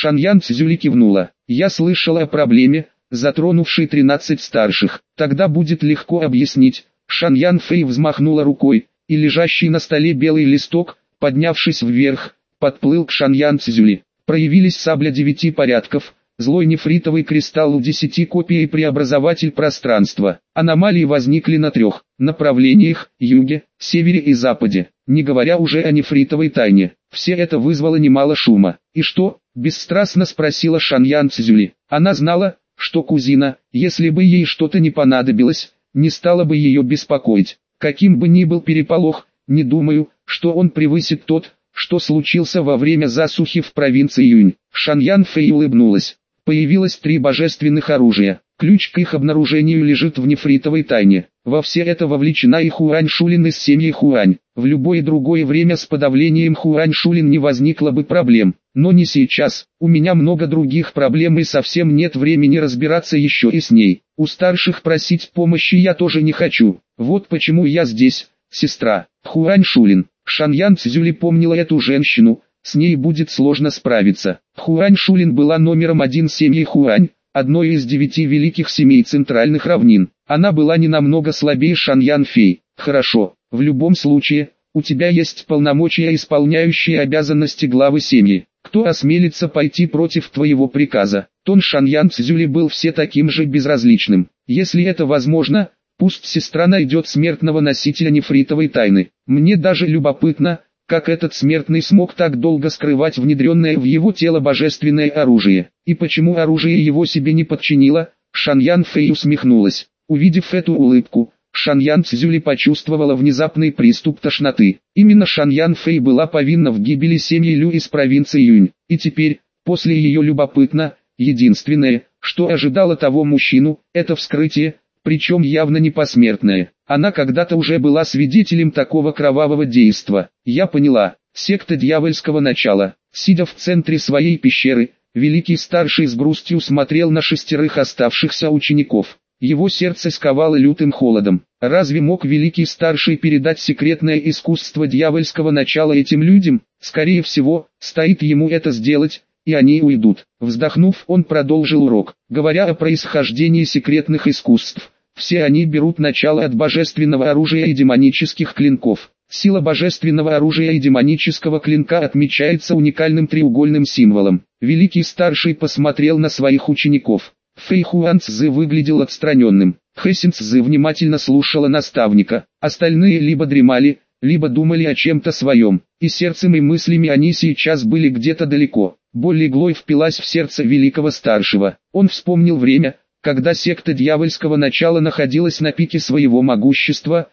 Шаньян Цзюли кивнула. Я слышала о проблеме, затронувшей 13 старших. Тогда будет легко объяснить. Шаньян Фэй взмахнула рукой, и лежащий на столе белый листок, поднявшись вверх, подплыл к Шаньян Цзюли. Проявились сабля 9 порядков, злой нефритовый кристалл у 10 копий и преобразователь пространства. Аномалии возникли на 3 направлениях: юге, севере и западе, не говоря уже о нефритовой тайне. Все это вызвало немало шума. «И что?» – бесстрастно спросила Шаньян Цзюли. Она знала, что кузина, если бы ей что-то не понадобилось, не стала бы ее беспокоить. Каким бы ни был переполох, не думаю, что он превысит тот, что случился во время засухи в провинции Юнь. Шаньян Фэй улыбнулась. Появилось 3 божественных оружия. Ключ к их обнаружению лежит в нефритовой тайне. Во все это вовлечена и Хуань Шулин из семьи Хуань. В любое другое время с подавлением Хуань Шулин не возникло бы проблем. Но не сейчас. У меня много других проблем и совсем нет времени разбираться еще и с ней. У старших просить помощи я тоже не хочу. Вот почему я здесь, сестра. Хуань Шулин. Шаньян Цзюли помнила эту женщину, с ней будет сложно справиться. Хуань Шулин была номером 1 семьи Хуань, одной из 9 великих семей центральных равнин. Она была не намного слабее Шаньян Фэй. Хорошо, в любом случае, у тебя есть полномочия, исполняющие обязанности главы семьи. Кто осмелится пойти против твоего приказа? Тон Шаньян Цзюли был все таким же безразличным. Если это возможно, пусть сестра найдет смертного носителя нефритовой тайны. Мне даже любопытно, как этот смертный смог так долго скрывать внедренное в его тело божественное оружие. И почему оружие его себе не подчинило? Шаньян Фэй усмехнулась. Увидев эту улыбку, Шаньян Цзюли почувствовала внезапный приступ тошноты. Именно Шаньян Фэй была повинна в гибели семьи Лю из провинции Юнь. И теперь, после ее любопытно, единственное, что ожидало того мужчину, это вскрытие, причем явно не посмертное. Она когда-то уже была свидетелем такого кровавого действа. Я поняла, секта дьявольского начала. Сидя в центре своей пещеры, Великий Старший с грустью смотрел на 6 оставшихся учеников. Его сердце сковало лютым холодом. Разве мог Великий Старший передать секретное искусство дьявольского начала этим людям? Скорее всего, стоит ему это сделать, и они уйдут. Вздохнув, он продолжил урок. Говоря о происхождении секретных искусств, все они берут начало от божественного оружия и демонических клинков. Сила божественного оружия и демонического клинка отмечается уникальным треугольным символом. Великий Старший посмотрел на своих учеников. Фэй Хуан Цзы выглядел отстраненным. Хэсин Цзы внимательно слушала наставника. Остальные либо дремали, либо думали о чем-то своем. И сердцем и мыслями они сейчас были где-то далеко. Боль иглой впилась в сердце Великого Старшего. Он вспомнил время, когда секта дьявольского начала находилась на пике своего могущества,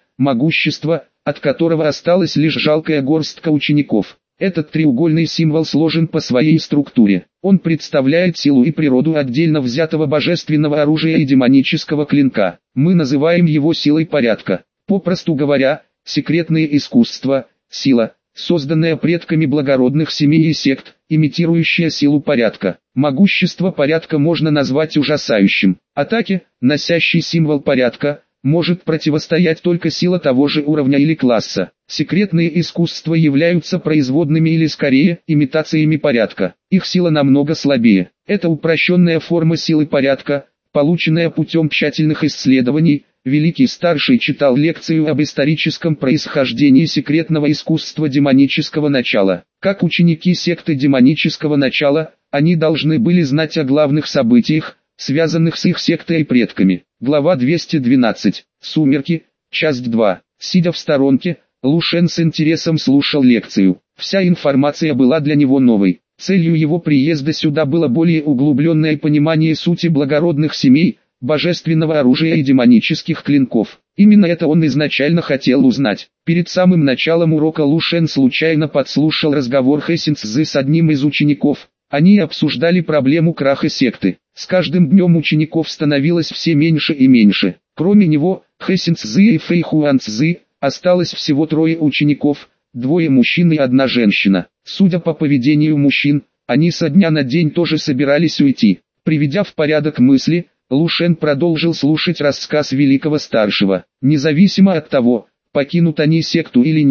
от которого осталась лишь жалкая горстка учеников. Этот треугольный символ сложен по своей структуре. Он представляет силу и природу отдельно взятого божественного оружия и демонического клинка. Мы называем его силой порядка. Попросту говоря, секретное искусство, сила, созданная предками благородных семей и сект, имитирующая силу порядка. Могущество порядка можно назвать ужасающим. Атаке, носящей символ порядка, может противостоять только сила того же уровня или класса. Секретные искусства являются производными или скорее имитациями порядка. Их сила намного слабее. Это упрощенная форма силы порядка, полученная путем тщательных исследований. Великий Старший читал лекцию об историческом происхождении секретного искусства демонического начала. Как ученики секты демонического начала, они должны были знать о главных событиях, связанных с их сектой и предками. Глава 212. Сумерки. Часть 2. Сидя в сторонке, Лу Шен с интересом слушал лекцию. Вся информация была для него новой. Целью его приезда сюда было более углубленное понимание сути благородных семей, божественного оружия и демонических клинков. Именно это он изначально хотел узнать. Перед самым началом урока Лу Шен случайно подслушал разговор Хэсин Цзы с одним из учеников. Они обсуждали проблему краха секты. С каждым днем учеников становилось все меньше и меньше. Кроме него, Хэсин Цзы и Фэй Хуан Цзы, осталось всего 3 учеников, 2 мужчин и 1 женщина. Судя по поведению мужчин, они со дня на день тоже собирались уйти. Приведя в порядок мысли, Лу Шен продолжил слушать рассказ Великого Старшего. Независимо от того, покинут они секту или нет,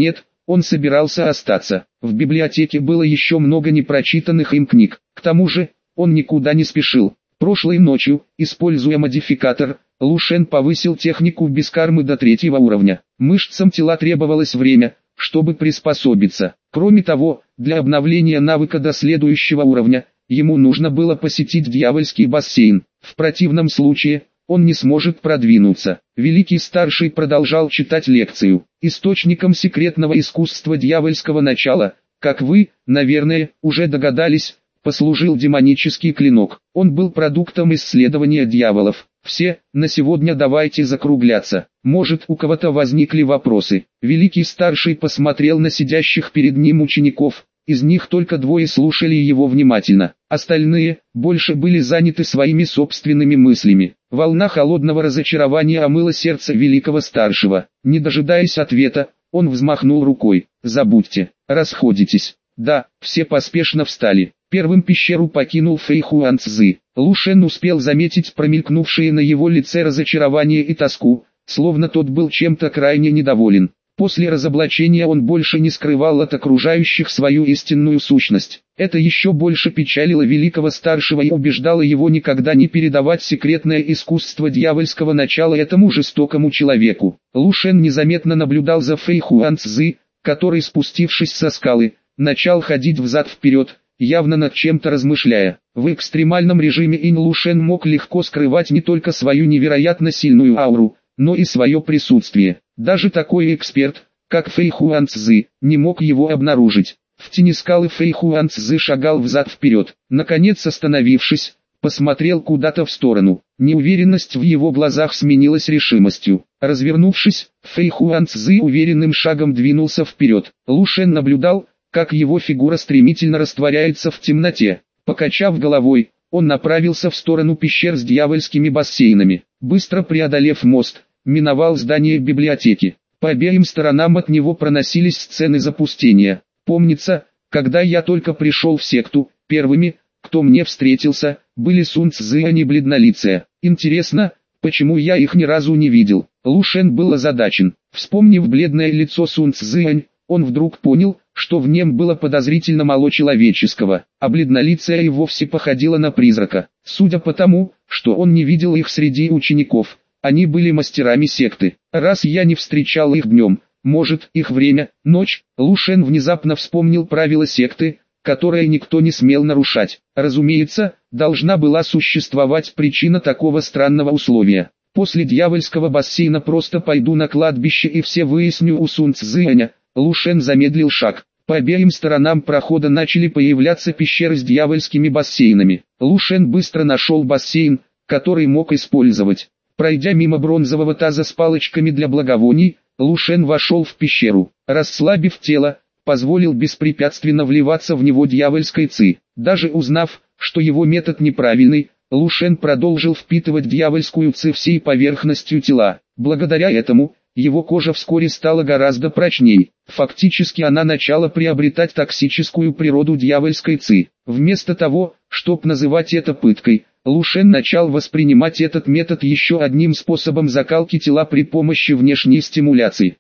он собирался остаться. В библиотеке было еще много непрочитанных им книг. К тому же, он никуда не спешил. Прошлой ночью, используя модификатор, Лу Шен повысил технику без кармы до 3-го уровня. Мышцам тела требовалось время, чтобы приспособиться. Кроме того, для обновления навыка до следующего уровня, ему нужно было посетить дьявольский бассейн. В противном случае, он не сможет продвинуться. Великий Старший продолжал читать лекцию. Источником секретного искусства дьявольского начала, как вы, наверное, уже догадались, послужил демонический клинок. Он был продуктом исследования дьяволов. Все, на сегодня давайте закругляться. Может, у кого-то возникли вопросы. Великий Старший посмотрел на сидящих перед ним учеников. Из них только 2 слушали его внимательно. Остальные, больше были заняты своими собственными мыслями. Волна холодного разочарования омыла сердце Великого Старшего. Не дожидаясь ответа, он взмахнул рукой. «Забудьте, расходитесь». Да, все поспешно встали. Первым пещеру покинул Фэй Хуан Цзы. Лу Шен успел заметить промелькнувшие на его лице разочарование и тоску, словно тот был чем-то крайне недоволен. После разоблачения он больше не скрывал от окружающих свою истинную сущность. Это еще больше печалило Великого Старшего и убеждало его никогда не передавать секретное искусство дьявольского начала этому жестокому человеку. Лу Шен незаметно наблюдал за Фэй Хуан Цзы, который, спустившись со скалы, начал ходить взад-вперед, явно над чем-то размышляя. В экстремальном режиме Инь Лу Шен мог легко скрывать не только свою невероятно сильную ауру, но и свое присутствие. Даже такой эксперт, как Фэй Хуан Цзы, не мог его обнаружить. В тени скалы Фэй Хуан Цзы шагал взад-вперед. Наконец, остановившись, посмотрел куда-то в сторону. Неуверенность в его глазах сменилась решимостью. Развернувшись, Фэй Хуан Цзы уверенным шагом двинулся вперед. Лу Шен наблюдал, как его фигура стремительно растворяется в темноте. Покачав головой, он направился в сторону пещер с дьявольскими бассейнами. Быстро преодолев мост, миновал здание библиотеки. По обеим сторонам от него проносились сцены запустения. Помнится, когда я только пришел в секту, первыми, кто мне встретился, были Сун Цзинь и Бледнолицая. Интересно, почему я их ни разу не видел? Лу Шен был озадачен. Вспомнив бледное лицо Сун Цзинь, он вдруг понял, что в нем было подозрительно мало человеческого, а Бледнолицая и вовсе походила на призрака. Судя по тому, что он не видел их среди учеников, они были мастерами секты. Раз я не встречал их днем, может, их время, ночь. Лу Шен внезапно вспомнил правила секты, которое никто не смел нарушать. Разумеется, должна была существовать причина такого странного условия. После дьявольского бассейна просто пойду на кладбище и все выясню у Сун Цзиня. Лу Шен замедлил шаг. По обеим сторонам прохода начали появляться пещеры с дьявольскими бассейнами. Лу Шен быстро нашел бассейн, который мог использовать. Пройдя мимо бронзового таза с палочками для благовоний, Лу Шен вошел в пещеру. Расслабив тело, позволил беспрепятственно вливаться в него дьявольской ци. Даже узнав, что его метод неправильный, Лу Шен продолжил впитывать дьявольскую ци всей поверхностью тела. Благодаря этому, его кожа вскоре стала гораздо прочней. Фактически она начала приобретать токсическую природу дьявольской ци. Вместо того, чтобы называть это пыткой, Лу Шен начал воспринимать этот метод еще одним способом закалки тела при помощи внешней стимуляции.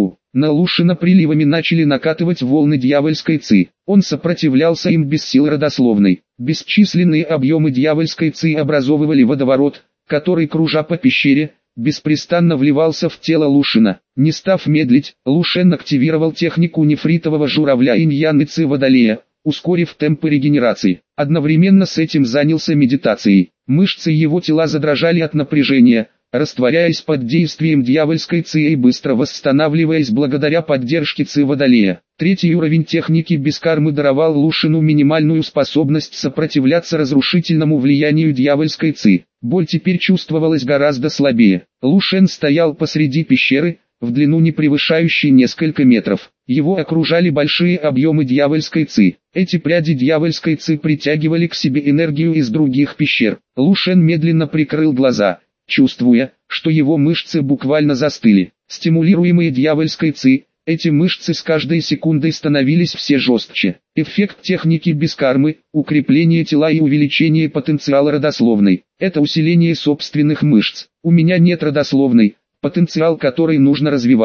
На Лу Шена приливами начали накатывать волны дьявольской ци. Он сопротивлялся им без сил родословной. Бесчисленные объемы дьявольской ци образовывали водоворот, который, кружа по пещере, беспрестанно вливался в тело Лу Шена. Не став медлить, Лу Шен активировал технику нефритового журавля инь-ян и ци водолея, ускорив темпы регенерации. Одновременно с этим занялся медитацией. Мышцы его тела задрожали от напряжения, растворяясь под действием дьявольской ци и быстро восстанавливаясь благодаря поддержке ци водолея. 3-й уровень техники без кармы даровал Лу Шену минимальную способность сопротивляться разрушительному влиянию дьявольской ци. Боль теперь чувствовалась гораздо слабее. Лу Шен стоял посреди пещеры, в длину не превышающей несколько метров. Его окружали большие объемы дьявольской ци. Эти пряди дьявольской ци притягивали к себе энергию из других пещер. Лу Шен медленно прикрыл глаза, чувствуя, что его мышцы буквально застыли. Стимулируемые дьявольской ци, эти мышцы с каждой секундой становились все жестче. Эффект техники без кармы, укрепление тела и увеличение потенциала родословной. Это усиление собственных мышц. У меня нет родословной, потенциал который нужно развивать.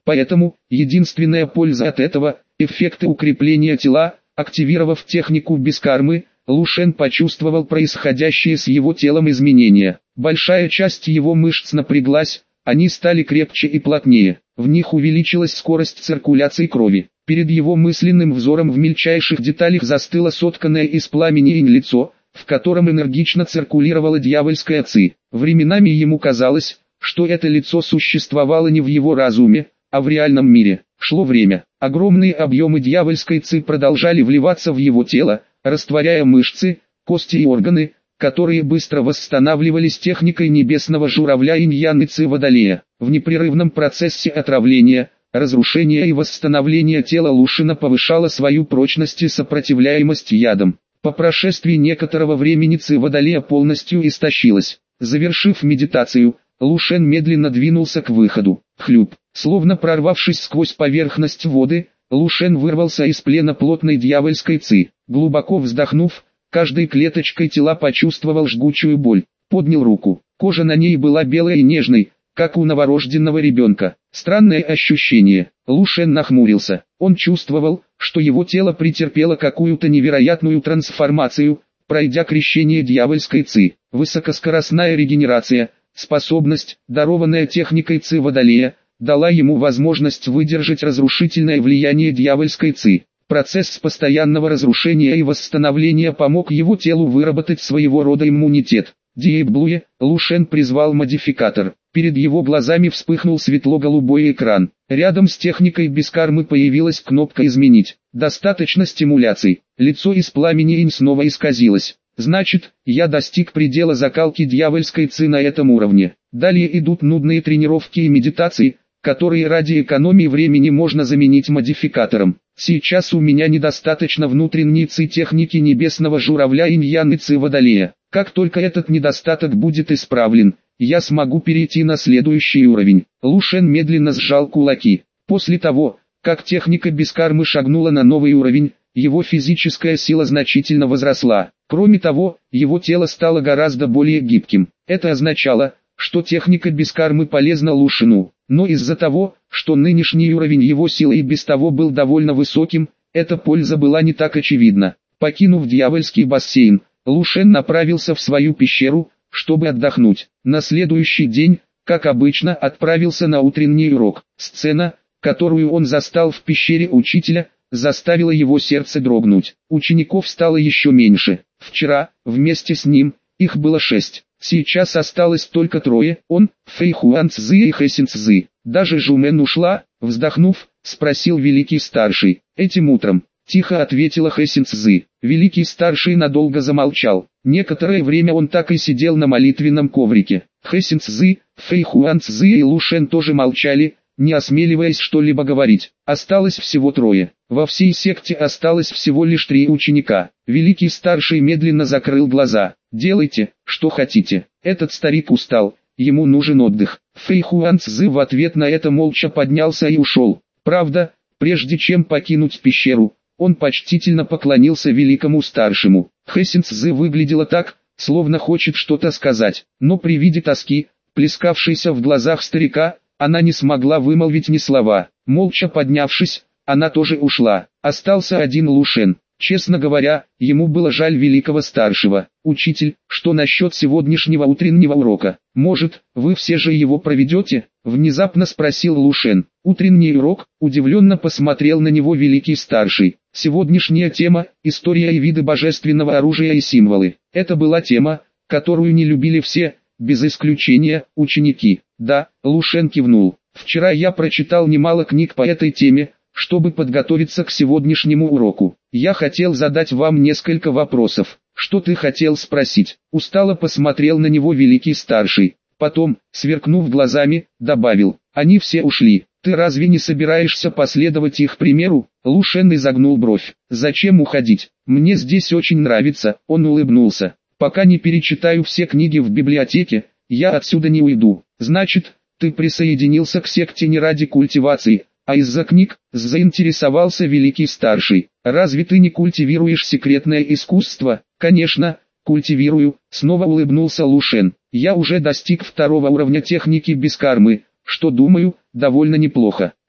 Поэтому, единственная польза от этого – эффекты укрепления тела. Активировав технику Бескармы, Лу Шен почувствовал происходящие с его телом изменения. Большая часть его мышц напряглась, они стали крепче и плотнее. В них увеличилась скорость циркуляции крови. Перед его мысленным взором в мельчайших деталях застыло сотканное из пламени инь лицо, в котором энергично циркулировала дьявольская ци. Временами ему казалось, что это лицо существовало не в его разуме, а в реальном мире. Шло время. Огромные объемы дьявольской ци продолжали вливаться в его тело, растворяя мышцы, кости и органы, которые быстро восстанавливались техникой небесного журавля инь-ян и ци водолея. В непрерывном процессе отравления, разрушения и восстановления тела Лу Шена повышало свою прочность и сопротивляемость ядам. По прошествии некоторого времени ци водолея полностью истощилась. Завершив медитацию, Лу Шен медленно двинулся к выходу. Хлюп. Словно прорвавшись сквозь поверхность воды, Лу Шен вырвался из плена плотной дьявольской ци. Глубоко вздохнув, каждой клеточкой тела почувствовал жгучую боль. Поднял руку. Кожа на ней была белой и нежной, как у новорожденного ребенка. Странное ощущение. Лу Шен нахмурился. Он чувствовал, что его тело претерпело какую-то невероятную трансформацию, пройдя крещение дьявольской ци. Высокоскоростная регенерация, способность, дарованная техникой ци водолея, дала ему возможность выдержать разрушительное влияние дьявольской ци. Процесс постоянного разрушения и восстановления помог его телу выработать своего рода иммунитет. Диэблуе, Лу Шен призвал модификатор. Перед его глазами вспыхнул светло-голубой экран. Рядом с техникой Бескармы появилась кнопка «Изменить». Достаточно стимуляций. Лицо из пламени инь снова исказилось. Значит, я достиг предела закалки дьявольской ци на этом уровне. Далее идут нудные тренировки и медитации, которые ради экономии времени можно заменить модификатором. Сейчас у меня недостаточно внутренней ци техники небесного журавля инь-ян и ци водолея. Как только этот недостаток будет исправлен, я смогу перейти на следующий уровень. Лу Шен медленно сжал кулаки. После того, как техника Бескармы шагнула на новый уровень, его физическая сила значительно возросла. Кроме того, его тело стало гораздо более гибким. Это означало, что техника Бескармы полезна Лу Шену. Но из-за того, что нынешний уровень его силы и без того был довольно высоким, эта польза была не так очевидна. Покинув дьявольский бассейн, Лу Шен направился в свою пещеру, чтобы отдохнуть. На следующий день, как обычно, отправился на утренний урок. Сцена, которую он застал в пещере учителя, заставила его сердце дрогнуть. Учеников стало еще меньше. Вчера, вместе с ним, их было 6. Сейчас осталось только 3, он, Фэй Хуан Цзы и Хэсин Цзы. Даже Жумен ушла, вздохнув, спросил Великий Старший. Этим утром, тихо ответила Хэсин Цзы. Великий Старший надолго замолчал. Некоторое время он так и сидел на молитвенном коврике. Хэсин Цзы, Фэй Хуан Цзы и Лу Шен тоже молчали, не осмеливаясь что-либо говорить. Осталось всего 3. Во всей секте осталось всего лишь 3 ученика. Великий Старший медленно закрыл глаза. «Делайте, что хотите. Этот старик устал, ему нужен отдых». Фэй Хуан Цзы в ответ на это молча поднялся и ушел. Правда, прежде чем покинуть пещеру, он почтительно поклонился Великому Старшему. Хэсин Цзы выглядела так, словно хочет что-то сказать, но при виде тоски, плескавшейся в глазах старика, она не смогла вымолвить ни слова. Молча поднявшись, она тоже ушла. Остался один Лу Шен. Честно говоря, ему было жаль Великого Старшего. «Учитель, что насчет сегодняшнего утреннего урока? Может, вы все же его проведете?» Внезапно спросил Лу Шен. Утренний урок, удивленно посмотрел на него Великий Старший. Сегодняшняя тема – история и виды божественного оружия и символы. Это была тема, которую не любили все, без исключения, ученики. «Да», Лу Шен кивнул. «Вчера я прочитал немало книг по этой теме, чтобы подготовиться к сегодняшнему уроку. Я хотел задать вам несколько вопросов. Что ты хотел спросить?» Устало посмотрел на него Великий Старший. Потом, сверкнув глазами, добавил: «Они все ушли. Ты разве не собираешься последовать их примеру?» Лу Шен изогнул бровь. «Зачем уходить? Мне здесь очень нравится». Он улыбнулся. «Пока не перечитаю все книги в библиотеке, я отсюда не уйду». «Значит, ты присоединился к секте не ради культивации, а из-за книг?» Заинтересовался Великий Старший. «Разве ты не культивируешь секретное искусство?» «Конечно, культивирую», снова улыбнулся Лу Шен. «Я уже достиг 2 уровня техники Бескармы, что, думаю, довольно неплохо.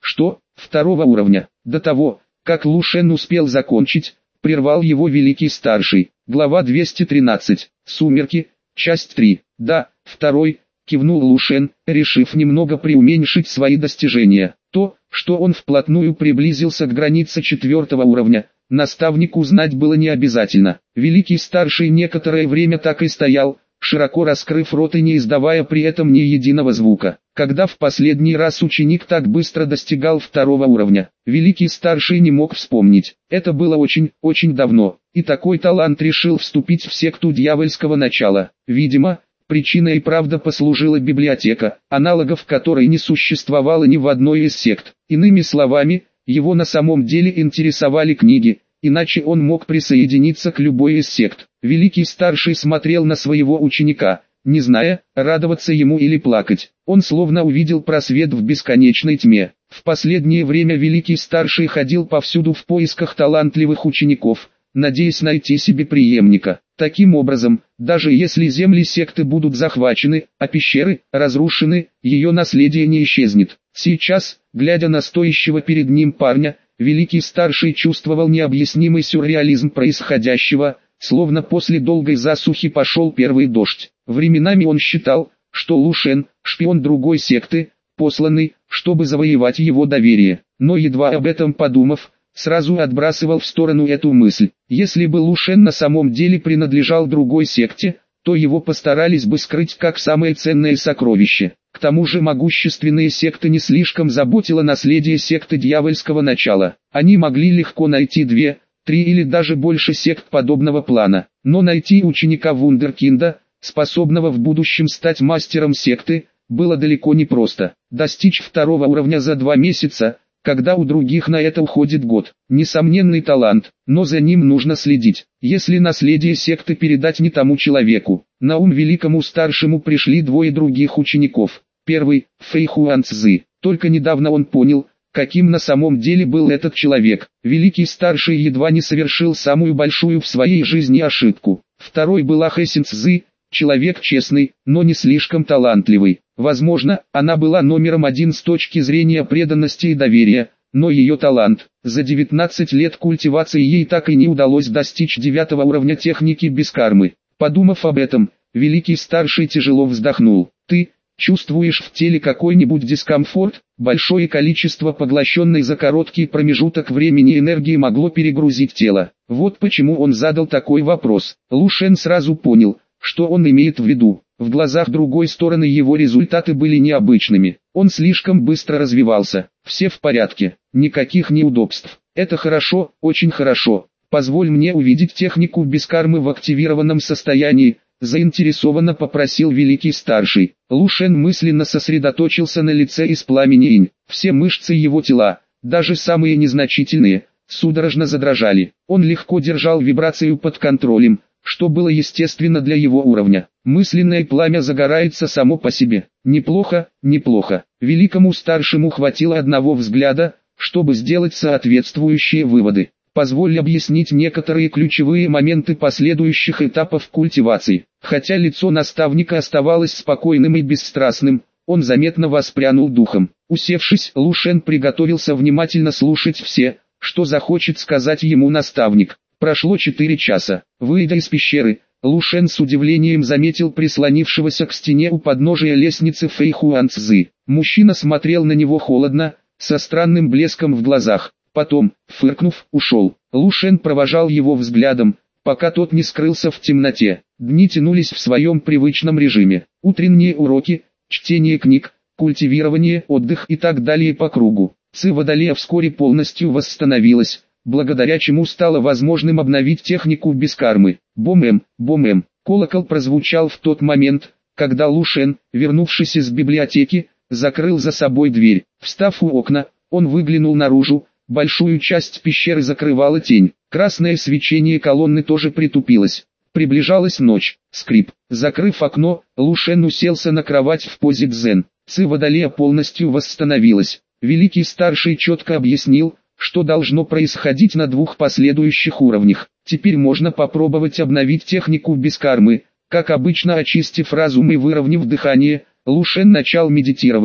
Что? Второго уровня. До того, как Лу Шен успел закончить, прервал его великий старший. Глава 213. Сумерки. Часть 3. Да, второй, кивнул Лу Шен, решив немного преуменьшить свои достижения. То, что он вплотную приблизился к границе 4-го уровня, наставнику знать было не обязательно. Великий старший некоторое время так и стоял, широко раскрыв рот и не издавая при этом ни единого звука. Когда в последний раз ученик так быстро достигал 2-го уровня, великий старший не мог вспомнить. Это было очень давно, и такой талант решил вступить в секту дьявольского начала. Видимо, причиной и правда послужила библиотека, аналогов которой не существовало ни в одной из сект. Иными словами, его на самом деле интересовали книги, иначе он мог присоединиться к любой из сект. Великий старший смотрел на своего ученика, не зная, радоваться ему или плакать. Он словно увидел просвет в бесконечной тьме. В последнее время великий старший ходил повсюду в поисках талантливых учеников, надеясь найти себе преемника. Таким образом, даже если земли секты будут захвачены, а пещеры разрушены, ее наследие не исчезнет. Сейчас, глядя на стоящего перед ним парня, великий старший чувствовал необъяснимый сюрреализм происходящего, словно после долгой засухи пошел первый дождь. Временами он считал, что Лу Шен – шпион другой секты, посланный, чтобы завоевать его доверие. Но едва об этом подумав, сразу отбрасывал в сторону эту мысль. Если бы Лу Шен на самом деле принадлежал другой секте, то его постарались бы скрыть как самое ценное сокровище. К тому же могущественные секты не слишком заботило наследие секты дьявольского начала. Они могли легко найти 2, 3 или даже больше сект подобного плана. Но найти ученика вундеркинда, способного в будущем стать мастером секты, было далеко не просто. Достичь 2-го уровня за 2 месяца, когда у других на это уходит год. Несомненный талант, но за ним нужно следить. Если наследие секты передать не тому человеку, на ум великому старшему пришли 2 других учеников. Первый – Фэй Хуан Цзы. Только недавно он понял, каким на самом деле был этот человек. Великий старший едва не совершил самую большую в своей жизни ошибку. Второй был Хэсин Цзы, человек честный, но не слишком талантливый. Возможно, она была номером 1 с точки зрения преданности и доверия, но ее талант. За 19 лет культивации ей так и не удалось достичь 9-го уровня техники без кармы. Подумав об этом, великий старший тяжело вздохнул. Ты чувствуешь в теле какой-нибудь дискомфорт? Большое количество поглощенной за короткий промежуток времени энергии могло перегрузить тело. Вот почему он задал такой вопрос. Лу Шен сразу понял, что он имеет в виду. В глазах другой стороны его результаты были необычными. Он слишком быстро развивался. Все в порядке, никаких неудобств. Это хорошо, очень хорошо. Позволь мне увидеть технику без кармы в активированном состоянии, заинтересованно попросил великий старший. Лу Шен мысленно сосредоточился на лице из пламени инь. Все мышцы его тела, даже самые незначительные, судорожно задрожали. Он легко держал вибрацию под контролем, что было естественно для его уровня. Мысленное пламя загорается само по себе. Неплохо, неплохо. Великому старшему хватило одного взгляда, чтобы сделать соответствующие выводы. Позволь объяснить некоторые ключевые моменты последующих этапов культивации. Хотя лицо наставника оставалось спокойным и бесстрастным, он заметно воспрянул духом. Усевшись, Лу Шен приготовился внимательно слушать все, что захочет сказать ему наставник. Прошло 4 часа. Выйдя из пещеры, Лу Шен с удивлением заметил прислонившегося к стене у подножия лестницы Фэй Хуан Цзы. Мужчина смотрел на него холодно, со странным блеском в глазах. Потом, фыркнув, ушел. Лу Шен провожал его взглядом, пока тот не скрылся в темноте. Дни тянулись в своем привычном режиме. Утренние уроки, чтение книг, культивирование, отдых и так далее по кругу. Ци Водолея вскоре полностью восстановилась, благодаря чему стало возможным обновить технику без кармы. Бом-эм, бом-эм. Колокол прозвучал в тот момент, когда Лу Шен, вернувшись из библиотеки, закрыл за собой дверь. Встав у окна, он выглянул наружу. Большую часть пещеры закрывала тень. Красное свечение колонны тоже притупилось. Приближалась ночь. Скрип. Закрыв окно, Лу Шен уселся на кровать в позе дзен. Ци Водолея полностью восстановилась. Великий старший четко объяснил, что должно происходить на 2 последующих уровнях. Теперь можно попробовать обновить технику без кармы. Как обычно, очистив разум и выровняв дыхание, Лу Шен начал медитировать,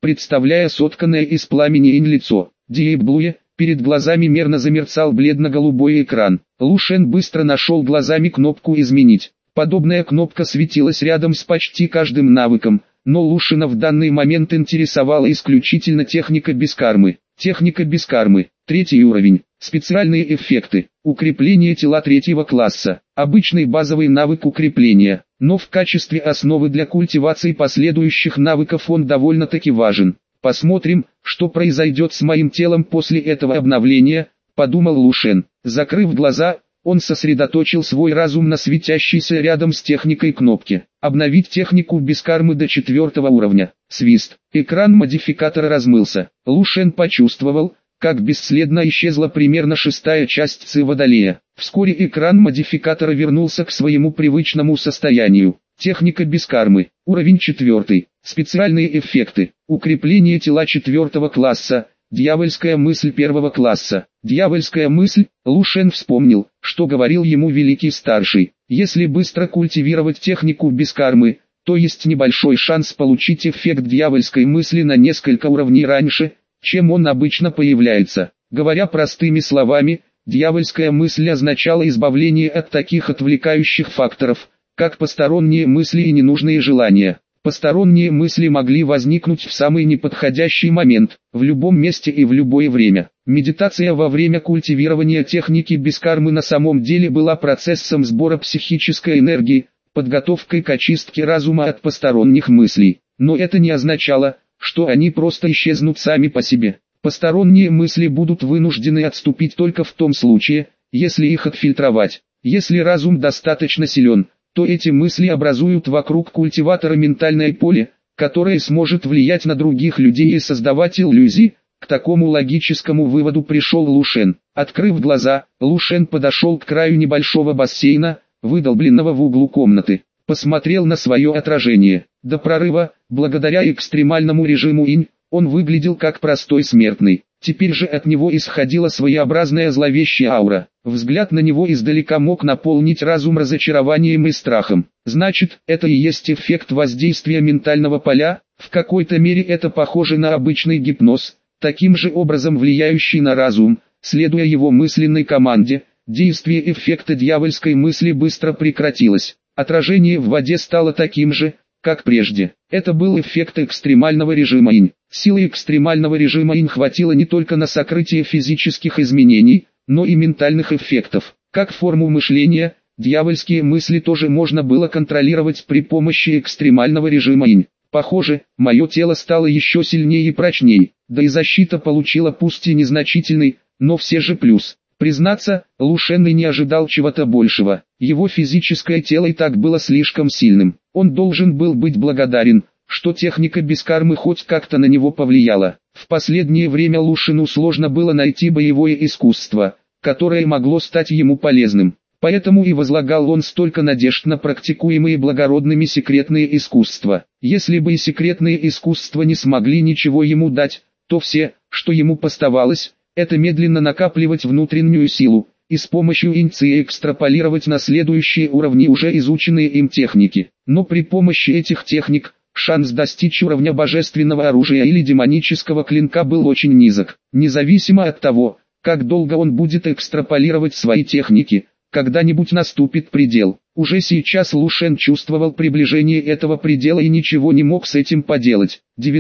представляя сотканное из пламени инь лицо. Deep Blue, перед глазами мерно замерцал бледно-голубой экран. Лу Шен быстро нашел глазами кнопку «Изменить». Подобная кнопка светилась рядом с почти каждым навыком, но Лушина в данный момент интересовала исключительно техника без кармы. Техника без кармы. Третий уровень. Специальные эффекты. Укрепление тела третьего класса. Обычный базовый навык укрепления, но в качестве основы для культивации последующих навыков он довольно-таки важен. Посмотрим, что произойдет с моим телом после этого обновления, подумал Лу Шен. Закрыв глаза, он сосредоточил свой разум на светящейся рядом с техникой кнопке. Обновить технику без кармы до 4 уровня. Свист. Экран модификатора размылся. Лу Шен почувствовал, как бесследно исчезла примерно 6-я часть Ци Водолея. Вскоре экран модификатора вернулся к своему привычному состоянию. Техника без кармы. Уровень 4. Специальные эффекты. Укрепление тела 4 класса. Дьявольская мысль 1 класса. Дьявольская мысль. Лу Шен вспомнил, что говорил ему Великий Старший. Если быстро культивировать технику без кармы, то есть небольшой шанс получить эффект дьявольской мысли на несколько уровней раньше, чем он обычно появляется. Говоря простыми словами, дьявольская мысль означала избавление от таких отвлекающих факторов, как посторонние мысли и ненужные желания. Посторонние мысли могли возникнуть в самый неподходящий момент, в любом месте и в любое время. Медитация во время культивирования техники без кармы на самом деле была процессом сбора психической энергии, подготовкой к очистке разума от посторонних мыслей. Но это не означало, что они просто исчезнут сами по себе. Посторонние мысли будут вынуждены отступить только в том случае, если их отфильтровать. Если разум достаточно силен, то эти мысли образуют вокруг культиватора ментальное поле, которое сможет влиять на других людей и создавать иллюзии. К такому логическому выводу пришел Лу Шен. Открыв глаза, Лу Шен подошел к краю небольшого бассейна, выдолбленного в углу комнаты. Посмотрел на свое отражение. До прорыва, благодаря экстремальному режиму инь, он выглядел как простой смертный. Теперь же от него исходила своеобразная зловещая аура. Взгляд на него издалека мог наполнить разум разочарованием и страхом. Значит, это и есть эффект воздействия ментального поля? В какой-то мере это похоже на обычный гипноз, таким же образом влияющий на разум, следуя его мысленной команде. Действие эффекта дьявольской мысли быстро прекратилось. Отражение в воде стало таким же, как прежде. Это был эффект экстремального режима инь. Силы экстремального режима инь хватило не только на сокрытие физических изменений, но и ментальных эффектов. Как форму мышления, дьявольские мысли тоже можно было контролировать при помощи экстремального режима инь. Похоже, мое тело стало еще сильнее и прочнее, да и защита получила пусть и незначительный, но все же плюс. Признаться, Лу Шен и не ожидал чего-то большего. Его физическое тело и так было слишком сильным. Он должен был быть благодарен, что техника без кармы хоть как-то на него повлияла. В последнее время Лу Шену сложно было найти боевое искусство, которое могло стать ему полезным. Поэтому и возлагал он столько надежд на практикуемые благородными секретные искусства. Если бы и секретные искусства не смогли ничего ему дать, то все, что ему поставалось, это медленно накапливать внутреннюю силу, и с помощью иньци экстраполировать на следующие уровни уже изученные им техники. Но при помощи этих техник, шанс достичь уровня божественного оружия или демонического клинка был очень низок. Независимо от того, как долго он будет экстраполировать свои техники, когда-нибудь наступит предел. Уже сейчас Лу Шен чувствовал приближение этого предела и ничего не мог с этим поделать.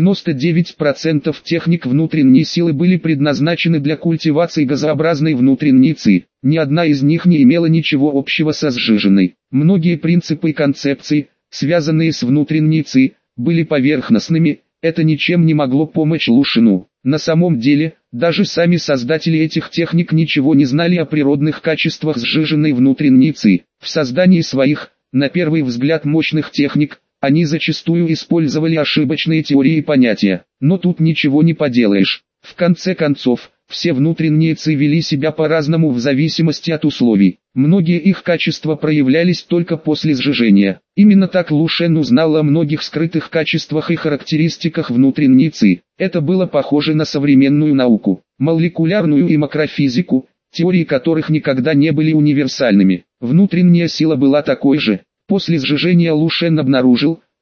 99% техник внутренней силы были предназначены для культивации газообразной внутренней ци. Ни одна из них не имела ничего общего со сжиженной. Многие принципы и концепции, связанные с внутренней ци, были поверхностными, это ничем не могло помочь Лу Шену. На самом деле, даже сами создатели этих техник ничего не знали о природных качествах сжиженной внутренней ци. В создании своих, на первый взгляд мощных техник, они зачастую использовали ошибочные теории и понятия. Но тут ничего не поделаешь. В конце концов, все внутренние ци вели себя по-разному в зависимости от условий. Многие их качества проявлялись только после сжижения. Именно так Лу Шен узнал о многих скрытых качествах и характеристиках внутренней ци. Это было похоже на современную науку, молекулярную и макрофизику, теории которых никогда не были универсальными. Внутренняя сила была такой же. После сжижения Лу Шен обнаружил,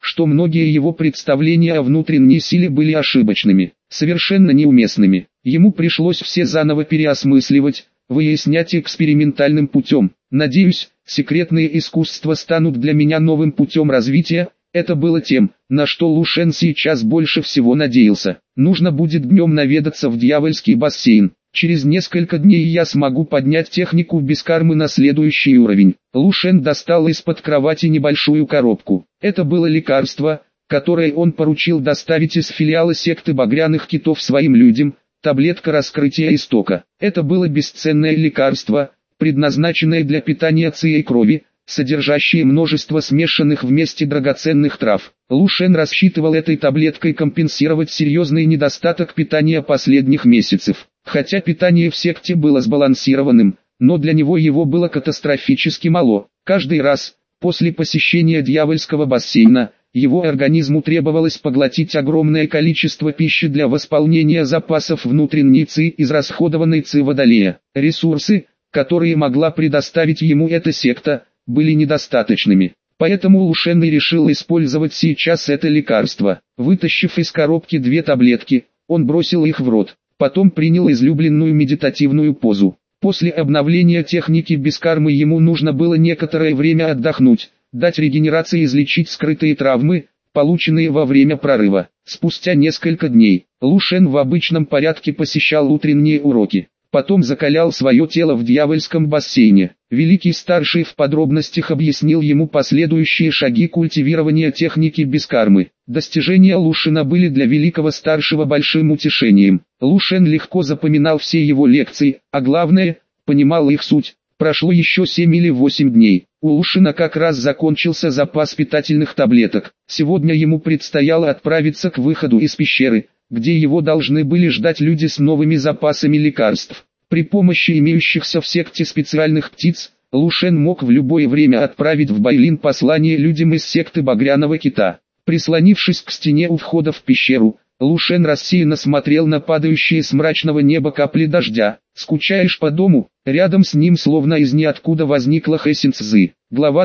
что многие его представления о внутренней силе были ошибочными, совершенно неуместными. Ему пришлось все заново переосмысливать, выяснять экспериментальным путем. Надеюсь, секретные искусства станут для меня новым путем развития. Это было тем, на что Лу Шен сейчас больше всего надеялся. Нужно будет днем наведаться в дьявольский бассейн. Через несколько дней я смогу поднять технику без кармы на следующий уровень. Лу Шен достал из-под кровати небольшую коробку. Это было лекарство, которое он поручил доставить из филиала секты Багряных Китов своим людям, таблетка раскрытия истока. Это было бесценное лекарство, предназначенное для питания цией крови, содержащее множество смешанных вместе драгоценных трав. Лу Шен рассчитывал этой таблеткой компенсировать серьезный недостаток питания последних месяцев. Хотя питание в секте было сбалансированным, но для него его было катастрофически мало. Каждый раз, после посещения дьявольского бассейна, его организму требовалось поглотить огромное количество пищи для восполнения запасов внутренней ци, израсходованной ци Водолея. Ресурсы, которые могла предоставить ему эта секта, были недостаточными. Поэтому Лу Шен и решил использовать сейчас это лекарство. Вытащив из коробки 2 таблетки, он бросил их в рот. Потом принял излюбленную медитативную позу. После обновления техники без кармы ему нужно было некоторое время отдохнуть, дать регенерации излечить скрытые травмы, полученные во время прорыва. Спустя несколько дней, Лу Шен в обычном порядке посещал утренние уроки. Потом закалял свое тело в дьявольском бассейне. Великий Старший в подробностях объяснил ему последующие шаги культивирования техники без кармы. Достижения Лу Шена были для Великого Старшего большим утешением. Лу Шен легко запоминал все его лекции, а главное, понимал их суть. Прошло еще 7 или 8 дней. У Лу Шена как раз закончился запас питательных таблеток. Сегодня ему предстояло отправиться к выходу из пещеры, где его должны были ждать люди с новыми запасами лекарств. При помощи имеющихся в секте специальных птиц, Лу Шен мог в любое время отправить в Байлин послание людям из секты Багряного Кита. Прислонившись к стене у входа в пещеру, Лу Шен рассеянно смотрел на падающие с мрачного неба капли дождя. «Скучаешь по дому?» Рядом с ним словно из ниоткуда возникла Хэсин Цзы. Глава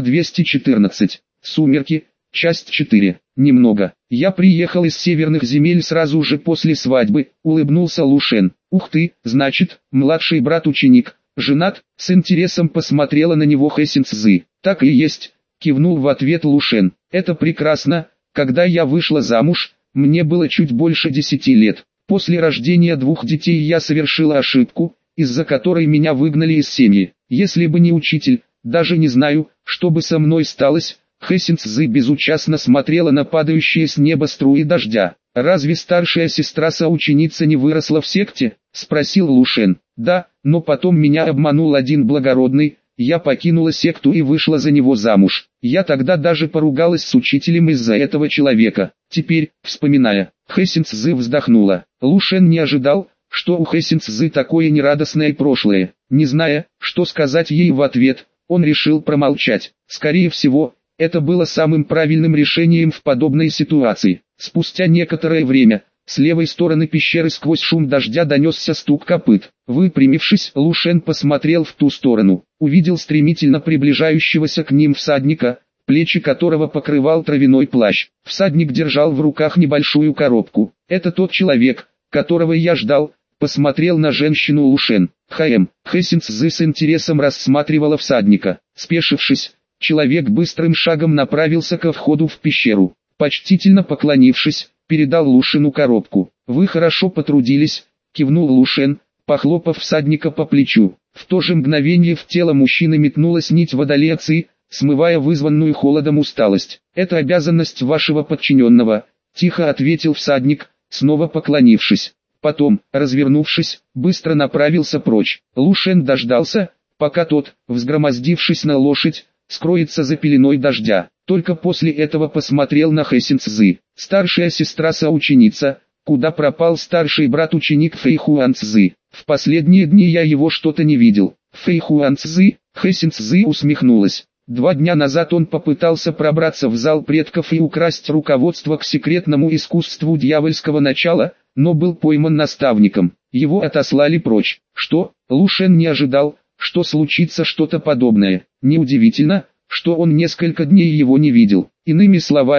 214. Сумерки. Часть 4. Немного. Я приехал из северных земель сразу же после свадьбы, улыбнулся Лу Шен. Ух ты, значит, младший брат-ученик, женат? С интересом посмотрела на него Хэсин Цзы. Так и есть, кивнул в ответ Лу Шен. Это прекрасно. Когда я вышла замуж, мне было чуть больше 10 лет. После рождения 2 детей я совершила ошибку, из-за которой меня выгнали из семьи. Если бы не учитель, даже не знаю, что бы со мной сталось. Хэсин Цзы безучастно смотрела на падающие с неба струи дождя. «Разве старшая сестра-соученица не выросла в секте?» – спросил Лу Шен. «Да, но потом меня обманул один благородный, я покинула секту и вышла за него замуж. Я тогда даже поругалась с учителем из-за этого человека. Теперь, вспоминая, Хэсин Цзы вздохнула. Лу Шен не ожидал, что у Хэсин Цзы такое нерадостное прошлое. Не зная, что сказать ей в ответ, он решил промолчать. Скорее всего, это было самым правильным решением в подобной ситуации. Спустя некоторое время, с левой стороны пещеры сквозь шум дождя донесся стук копыт. Выпрямившись, Лу Шен посмотрел в ту сторону. Увидел стремительно приближающегося к ним всадника, плечи которого покрывал травяной плащ. Всадник держал в руках небольшую коробку. «Это тот человек, которого я ждал», — посмотрел на женщину Лу Шен. Хэсин Цзы с интересом рассматривала всадника. Спешившись, человек быстрым шагом направился ко входу в пещеру. Почтительно поклонившись, передал Лу Шену коробку. «Вы хорошо потрудились», — кивнул Лу Шен, похлопав всадника по плечу. В то же мгновение в тело мужчины метнулась нить Водолея Ци, смывая вызванную холодом усталость. «Это обязанность вашего подчиненного», — тихо ответил всадник, снова поклонившись. Потом, развернувшись, быстро направился прочь. Лу Шен дождался, пока тот, взгромоздившись на лошадь, скроется за пеленой дождя. Только после этого посмотрел на Хэсин Цзы. «Старшая сестра-соученица, куда пропал старший брат-ученик Фэйхуан Цзы? В последние дни я его что-то не видел». Фэйхуан Цзы, Хэсин Цзы усмехнулась. 2 дня назад он попытался пробраться в зал предков и украсть руководство к секретному искусству дьявольского начала, но был пойман наставником. Его отослали прочь. Что? Лу Шен не ожидал, что случится что-то подобное. Неудивительно, что он несколько дней его не видел. Иными словами,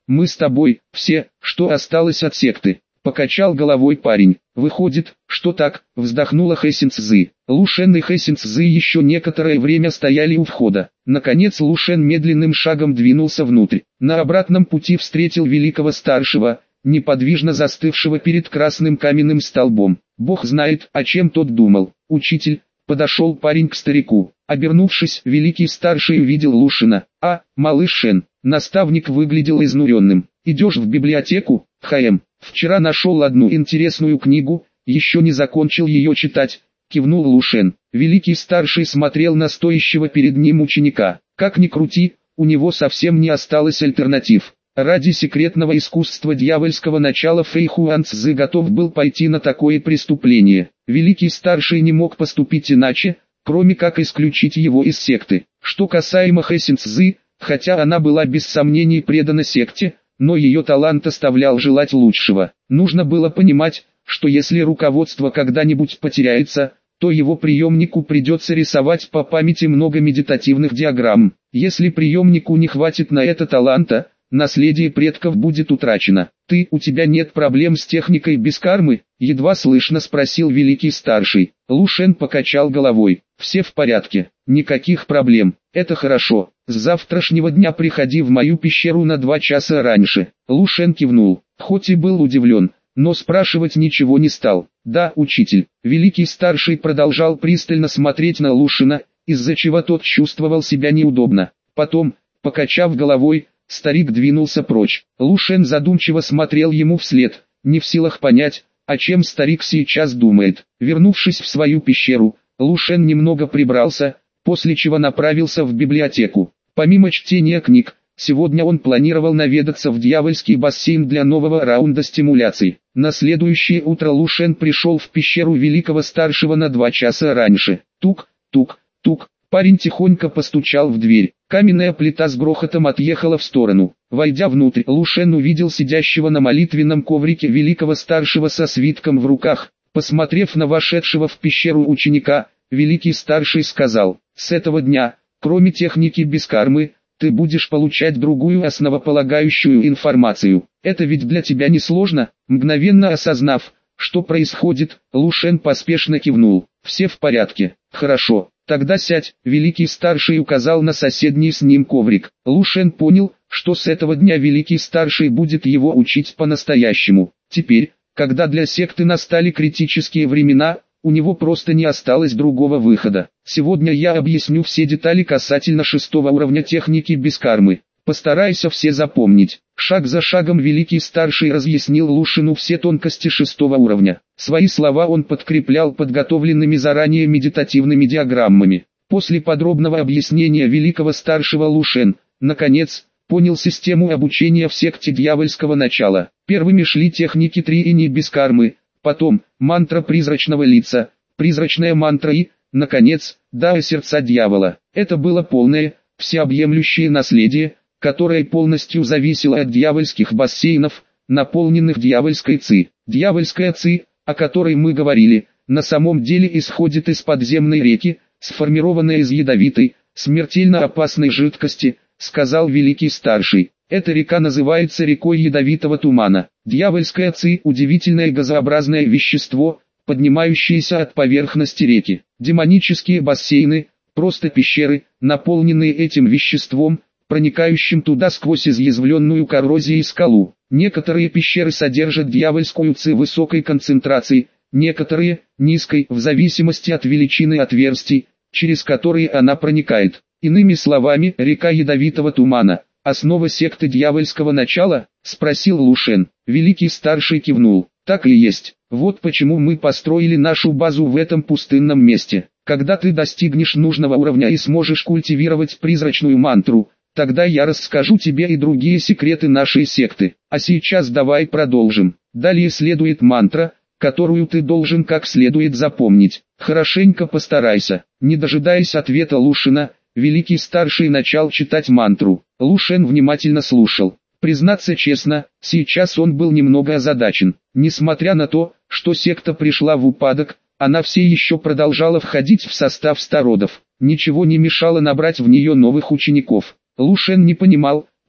мы с тобой, все, что осталось от секты. Покачал головой парень. Выходит, что так, вздохнула Хэсин Цзы. Лушен и Хэсин Цзы еще некоторое время стояли у входа. Наконец Лушен медленным шагом двинулся внутрь. На обратном пути встретил великого старшего, неподвижно застывшего перед красным каменным столбом. Бог знает, о чем тот думал. Учитель, подошел парень к старику. Обернувшись, великий старший увидел Лушена. Малыш Шен. Наставник выглядел изнуренным. Идешь в библиотеку, Хаэм? Вчера нашел одну интересную книгу, еще не закончил ее читать, кивнул Лушен. Великий старший смотрел на стоящего перед ним ученика. Как ни крути, у него совсем не осталось альтернатив. Ради секретного искусства дьявольского начала Фэй Хуан Цзы готов был пойти на такое преступление. Великий старший не мог поступить иначе, кроме как исключить его из секты. Что касаемо Хэсин Цзы, хотя она была без сомнений предана секте, но ее талант оставлял желать лучшего. Нужно было понимать, что если руководство когда-нибудь потеряется, то его приемнику придется рисовать по памяти много медитативных диаграмм. Если приемнику не хватит на это таланта, наследие предков будет утрачено. У тебя нет проблем с техникой без кармы? Едва слышно спросил великий старший. Лушен покачал головой. Все в порядке, никаких проблем, это хорошо. С завтрашнего дня приходи в мою пещеру на 2 часа раньше. Лушен кивнул, хоть и был удивлен, но спрашивать ничего не стал. Да, учитель. Великий старший продолжал пристально смотреть на Лушена, из-за чего тот чувствовал себя неудобно. Потом, покачав головой, старик двинулся прочь. Лушен задумчиво смотрел ему вслед, не в силах понять, о чем старик сейчас думает. Вернувшись в свою пещеру, Лушен немного прибрался, после чего направился в библиотеку. Помимо чтения книг, сегодня он планировал наведаться в дьявольский бассейн для нового раунда стимуляций. На следующее утро Лушен пришел в пещеру великого старшего на 2 часа раньше. Тук, тук, тук. Парень тихонько постучал в дверь. Каменная плита с грохотом отъехала в сторону. Войдя внутрь, Лушен увидел сидящего на молитвенном коврике великого старшего со свитком в руках. Посмотрев на вошедшего в пещеру ученика, великий старший сказал: «С этого дня, кроме техники без кармы, ты будешь получать другую основополагающую информацию. Это ведь для тебя не сложно?» Мгновенно осознав, что происходит, Лушен поспешно кивнул. «Все в порядке. Хорошо. Тогда сядь», великий старший указал на соседний с ним коврик. Лушен понял, что с этого дня великий старший будет его учить по-настоящему. Теперь, когда для секты настали критические времена, у него просто не осталось другого выхода. Сегодня я объясню все детали касательно 6-го уровня техники без кармы. Постарайся все запомнить. Шаг за шагом великий старший разъяснил Лушену все тонкости 6-го уровня. Свои слова он подкреплял подготовленными заранее медитативными диаграммами. После подробного объяснения великого старшего Лушен, наконец, понял систему обучения в секте дьявольского начала. Первыми шли техники Триини без кармы, потом мантра призрачного лица, призрачная мантра и, наконец, Дао сердца дьявола. Это было полное, всеобъемлющее наследие, которое полностью зависело от дьявольских бассейнов, наполненных дьявольской ци. Дьявольская ци, о которой мы говорили, на самом деле исходит из подземной реки, сформированная из ядовитой, смертельно опасной жидкости, сказал великий старший. Эта река называется рекой ядовитого тумана. Дьявольская ци – удивительное газообразное вещество, поднимающееся от поверхности реки. Демонические бассейны – просто пещеры, наполненные этим веществом, проникающим туда сквозь изъязвленную коррозией скалу. Некоторые пещеры содержат дьявольскую ци высокой концентрации, некоторые – низкой, в зависимости от величины отверстий, через которые она проникает. Иными словами, река ядовитого тумана – основа секты дьявольского начала? Спросил Лушен. Великий старший кивнул. Так и есть. Вот почему мы построили нашу базу в этом пустынном месте. Когда ты достигнешь нужного уровня и сможешь культивировать призрачную мантру, тогда я расскажу тебе и другие секреты нашей секты. А сейчас давай продолжим. Далее следует мантра, которую ты должен как следует запомнить. Хорошенько постарайся. Не дожидаясь ответа Лушена, великий старший начал читать мантру. Лушен внимательно слушал. Признаться честно, сейчас он был немного озадачен. Несмотря на то, что секта пришла в упадок, она все еще продолжала входить в состав стародов. Ничего не мешало набрать в нее новых учеников. Лушен не понимал,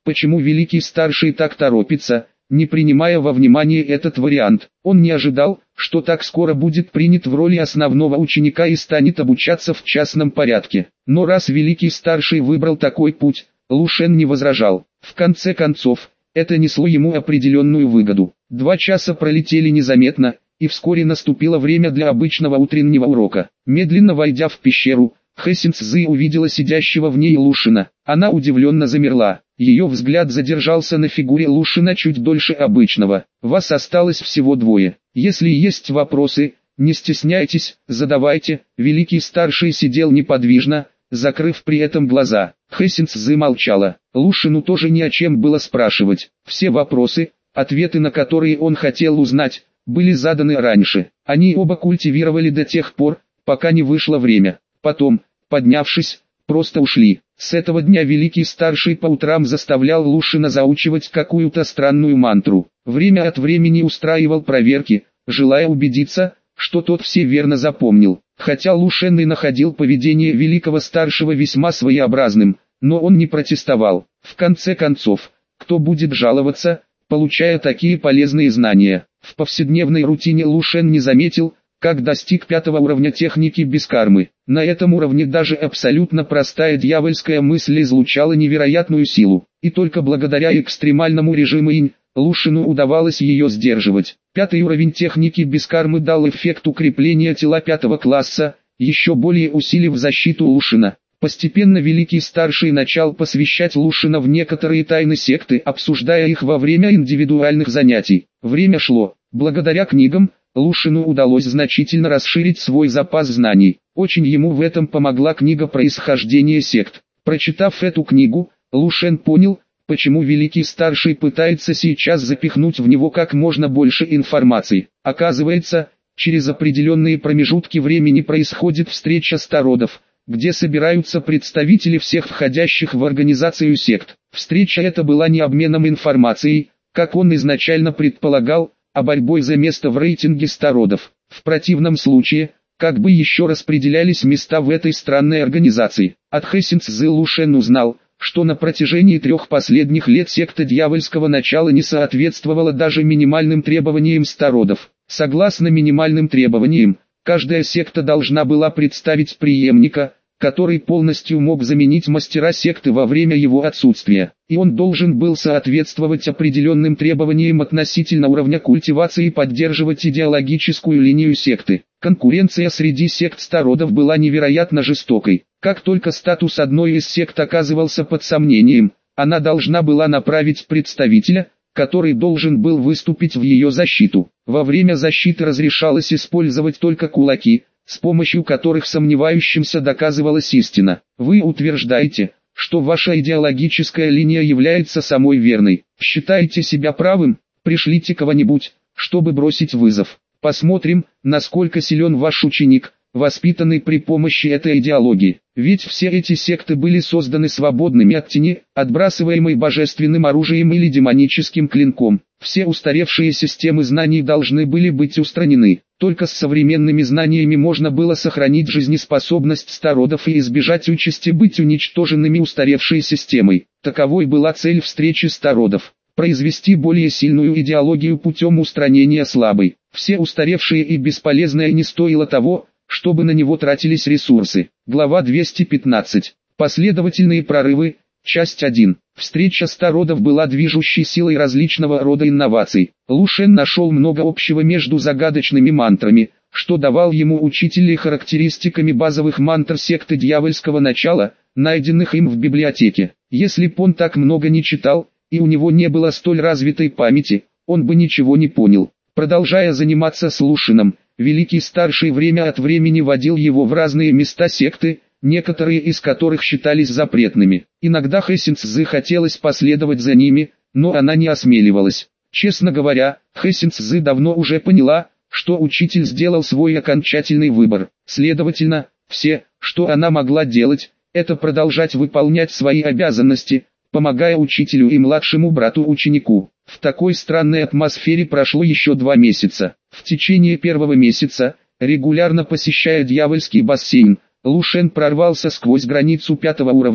почему великий старший так торопится, не принимая во внимание этот вариант. Он не ожидал, что так скоро будет принят в роли основного ученика и станет обучаться в частном порядке. Но раз великий старший выбрал такой путь, Лу Шен не возражал. В конце концов, это несло ему определенную выгоду. 2 часа пролетели незаметно, и вскоре наступило время для обычного утреннего урока. Медленно войдя в пещеру, Хэ Синцзы увидела сидящего в ней Лушина. Она удивленно замерла. Ее взгляд задержался на фигуре Лушина чуть дольше обычного. «Вас осталось всего 2. Если есть вопросы, не стесняйтесь, задавайте». Великий старший сидел неподвижно, закрыв при этом глаза. Хэ Синцзы молчала. Лушину тоже ни о чем было спрашивать. Все вопросы, ответы на которые он хотел узнать, были заданы раньше. Они оба культивировали до тех пор, пока не вышло время. Потом, поднявшись, просто ушли. С этого дня великий старший по утрам заставлял Лушина заучивать какую-то странную мантру. Время от времени устраивал проверки, желая убедиться, что тот все верно запомнил. Хотя Лушен и находил поведение великого старшего весьма своеобразным, но он не протестовал. В конце концов, кто будет жаловаться, получая такие полезные знания? В повседневной рутине Лушен не заметил, как достиг 5-го уровня техники без кармы. На этом уровне даже абсолютно простая дьявольская мысль излучала невероятную силу, и только благодаря экстремальному режиму инь, Лушину удавалось ее сдерживать. 5-й уровень техники без кармы дал эффект укрепления тела 5-го класса, еще более усилив защиту Лушина. Постепенно великий старший начал посвящать Лушина в некоторые тайны секты, обсуждая их во время индивидуальных занятий. Время шло. Благодаря книгам, Лушину удалось значительно расширить свой запас знаний. Очень ему в этом помогла книга «Происхождение сект». Прочитав эту книгу, Лушен понял, почему великий старший пытается сейчас запихнуть в него как можно больше информации. Оказывается, через определенные промежутки времени происходит встреча стародов, где собираются представители всех входящих в организацию сект. Встреча эта была не обменом информацией, как он изначально предполагал, а борьбой за место в рейтинге стародов. В противном случае, как бы еще распределялись места в этой странной организации. От Хэ Синцзы Лушен узнал, что на протяжении 3 последних лет секта дьявольского начала не соответствовала даже минимальным требованиям стародов. Согласно минимальным требованиям, каждая секта должна была представить преемника, который полностью мог заменить мастера секты во время его отсутствия, и он должен был соответствовать определенным требованиям относительно уровня культивации и поддерживать идеологическую линию секты. Конкуренция среди сект стародов была невероятно жестокой. Как только статус одной из сект оказывался под сомнением, она должна была направить представителя, который должен был выступить в ее защиту. Во время защиты разрешалось использовать только кулаки, с помощью которых сомневающимся доказывалась истина. Вы утверждаете, что ваша идеологическая линия является самой верной. Считаете себя правым? Пришлите кого-нибудь, чтобы бросить вызов. Посмотрим, насколько силен ваш ученик, воспитанный при помощи этой идеологии. Ведь все эти секты были созданы свободными от тени, отбрасываемой божественным оружием или демоническим клинком. Все устаревшие системы знаний должны были быть устранены. Только с современными знаниями можно было сохранить жизнеспособность стародов и избежать участи быть уничтоженными устаревшей системой. Таковой была цель встречи стародов. Произвести более сильную идеологию путем устранения слабой. Все устаревшие и бесполезное не стоило того, чтобы на него тратились ресурсы. Глава 215. Последовательные прорывы. Часть 1. Встреча стародов была движущей силой различного рода инноваций. Лушен нашел много общего между загадочными мантрами, что давал ему учитель, и характеристиками базовых мантр секты дьявольского начала, найденных им в библиотеке. Если б он так много не читал, и у него не было столь развитой памяти, он бы ничего не понял. Продолжая заниматься с Лушином, великий старший время от времени водил его в разные места секты, некоторые из которых считались запретными. Иногда Хэ Синцзы хотелось последовать за ними, но она не осмеливалась. Честно говоря, Хэ Синцзы давно уже поняла, что учитель сделал свой окончательный выбор. Следовательно, все, что она могла делать, это продолжать выполнять свои обязанности, помогая учителю и младшему брату-ученику. В такой странной атмосфере прошло еще 2 месяца. В течение первого месяца, регулярно посещая дьявольский бассейн, Лушен прорвался сквозь границу 5-го уровня,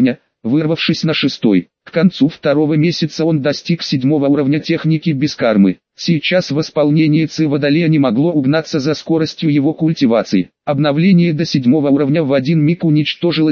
вырвавшись на 6-й. К концу 2-го месяца он достиг 7-го уровня техники без кармы. Сейчас восполнение ци Водолея не могло угнаться за скоростью его культивации. Обновление до 7-го уровня в один миг уничтожило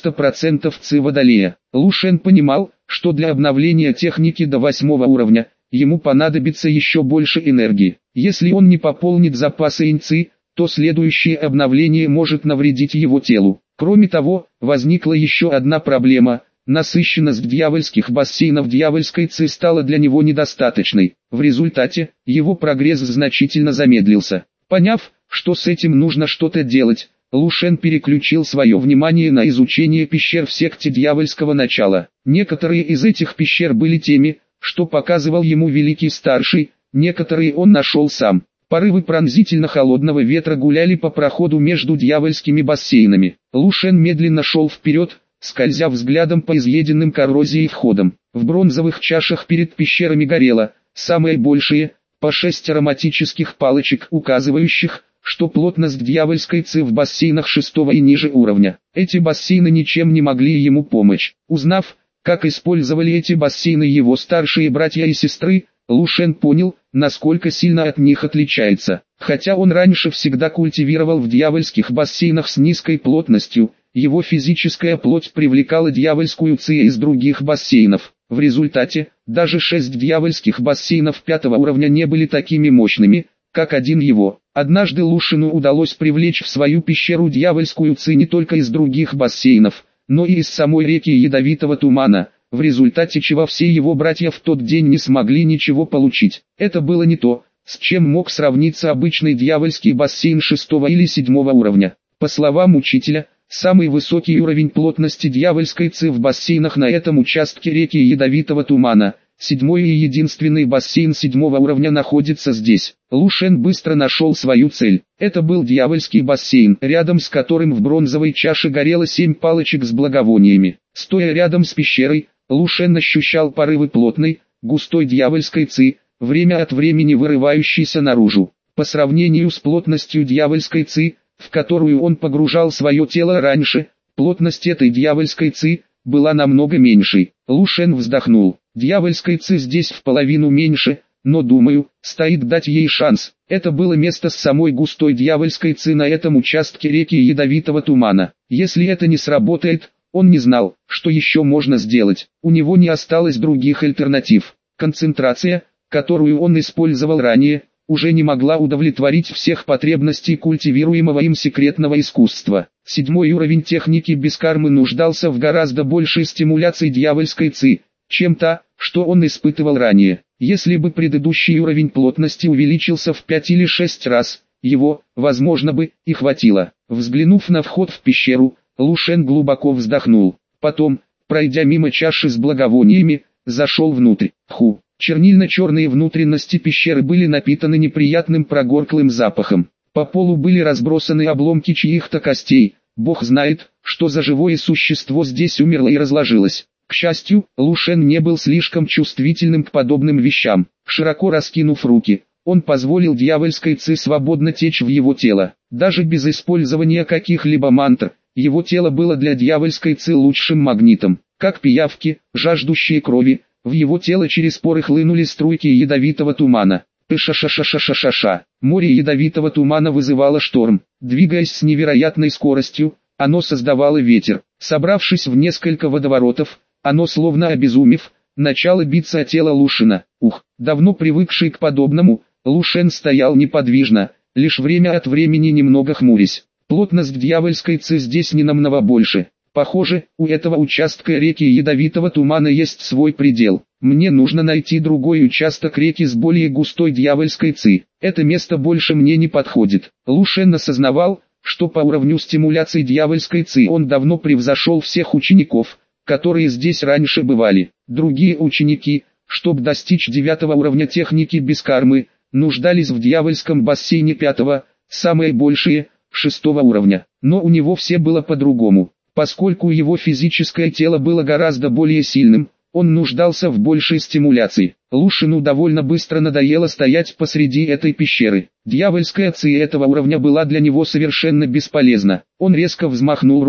90% ци Водолея. Лу Шен понимал, что для обновления техники до 8-го уровня, ему понадобится еще больше энергии. Если он не пополнит запасы инь-ци, то следующее обновление может навредить его телу. Кроме того, возникла еще одна проблема. Насыщенность дьявольских бассейнов дьявольской ци стала для него недостаточной. В результате, его прогресс значительно замедлился. Поняв, что с этим нужно что-то делать, Лу Шен переключил свое внимание на изучение пещер в секте дьявольского начала. Некоторые из этих пещер были теми, что показывал ему Великий Старший, некоторые он нашел сам. Порывы пронзительно холодного ветра гуляли по проходу между дьявольскими бассейнами. Лу Шен медленно шел вперед, скользя взглядом по изъеденным коррозией входам. В бронзовых чашах перед пещерами горело, самые большие, по 6 ароматических палочек, указывающих, что плотность дьявольской ци в бассейнах 6-го и ниже уровня. Эти бассейны ничем не могли ему помочь. Узнав, как использовали эти бассейны его старшие братья и сестры, Лу Шен понял, насколько сильно от них отличается. Хотя он раньше всегда культивировал в дьявольских бассейнах с низкой плотностью, его физическая плоть привлекала дьявольскую ци из других бассейнов. В результате, даже 6 дьявольских бассейнов 5-го уровня не были такими мощными, как один его. Однажды Лу Шену удалось привлечь в свою пещеру дьявольскую ци не только из других бассейнов, но и из самой реки Ядовитого Тумана, в результате чего все его братья в тот день не смогли ничего получить. Это было не то, с чем мог сравниться обычный дьявольский бассейн 6-го или 7-го уровня. По словам учителя, самый высокий уровень плотности дьявольской ци в бассейнах на этом участке реки Ядовитого Тумана. 7-й и единственный бассейн 7-го уровня находится здесь. Лу Шен быстро нашел свою цель. Это был дьявольский бассейн, рядом с которым в бронзовой чаше горело 7 палочек с благовониями. Стоя рядом с пещерой, Лу Шен ощущал порывы плотной, густой дьявольской ци, время от времени вырывающейся наружу. По сравнению с плотностью дьявольской ци, в которую он погружал свое тело раньше, плотность этой дьявольской ци была намного меньшей. Лу Шен вздохнул. Дьявольской ци здесь в половину меньше, но думаю, стоит дать ей шанс. Это было место с самой густой дьявольской ци на этом участке реки Ядовитого Тумана. Если это не сработает, он не знал, что еще можно сделать. У него не осталось других альтернатив. Концентрация, которую он использовал ранее, уже не могла удовлетворить всех потребностей культивируемого им секретного искусства. 7-й уровень техники без кармы нуждался в гораздо большей стимуляции дьявольской ци, чем та, что он испытывал ранее. Если бы предыдущий уровень плотности увеличился в 5 или 6 раз, его, возможно бы, и хватило. Взглянув на вход в пещеру, Лу Шен глубоко вздохнул. Потом, пройдя мимо чаши с благовониями, зашел внутрь. Чернильно-черные внутренности пещеры были напитаны неприятным прогорклым запахом. По полу были разбросаны обломки чьих-то костей. Бог знает, что за живое существо здесь умерло и разложилось. К счастью, Лу Шен не был слишком чувствительным к подобным вещам. Широко раскинув руки, он позволил дьявольской ци свободно течь в его тело. Даже без использования каких-либо мантр, его тело было для дьявольской ци лучшим магнитом. Как пиявки, жаждущие крови, в его тело через поры хлынули струйки ядовитого тумана. Ша-ша-ша-ша-ша-ша. Море ядовитого тумана вызывало шторм. Двигаясь с невероятной скоростью, оно создавало ветер. Собравшись в несколько водоворотов, оно, словно обезумев, начало биться о тело Лу Шена. Давно привыкший к подобному, Лу Шен стоял неподвижно, лишь время от времени немного хмурясь. Плотность дьявольской ци здесь не намного больше. Похоже, у этого участка реки ядовитого тумана есть свой предел. Мне нужно найти другой участок реки с более густой дьявольской ци. Это место больше мне не подходит. Лу Шен осознавал, что по уровню стимуляции дьявольской ци он давно превзошел всех учеников, которые здесь раньше бывали. Другие ученики, чтобы достичь 9-го уровня техники без кармы, нуждались в дьявольском бассейне 5-го, самые большие, 6-го уровня. Но у него все было по-другому. Поскольку его физическое тело было гораздо более сильным, он нуждался в большей стимуляции. Лу Шену довольно быстро надоело стоять посреди этой пещеры. Дьявольская ци этого уровня была для него совершенно бесполезна. Он резко взмахнул рукой.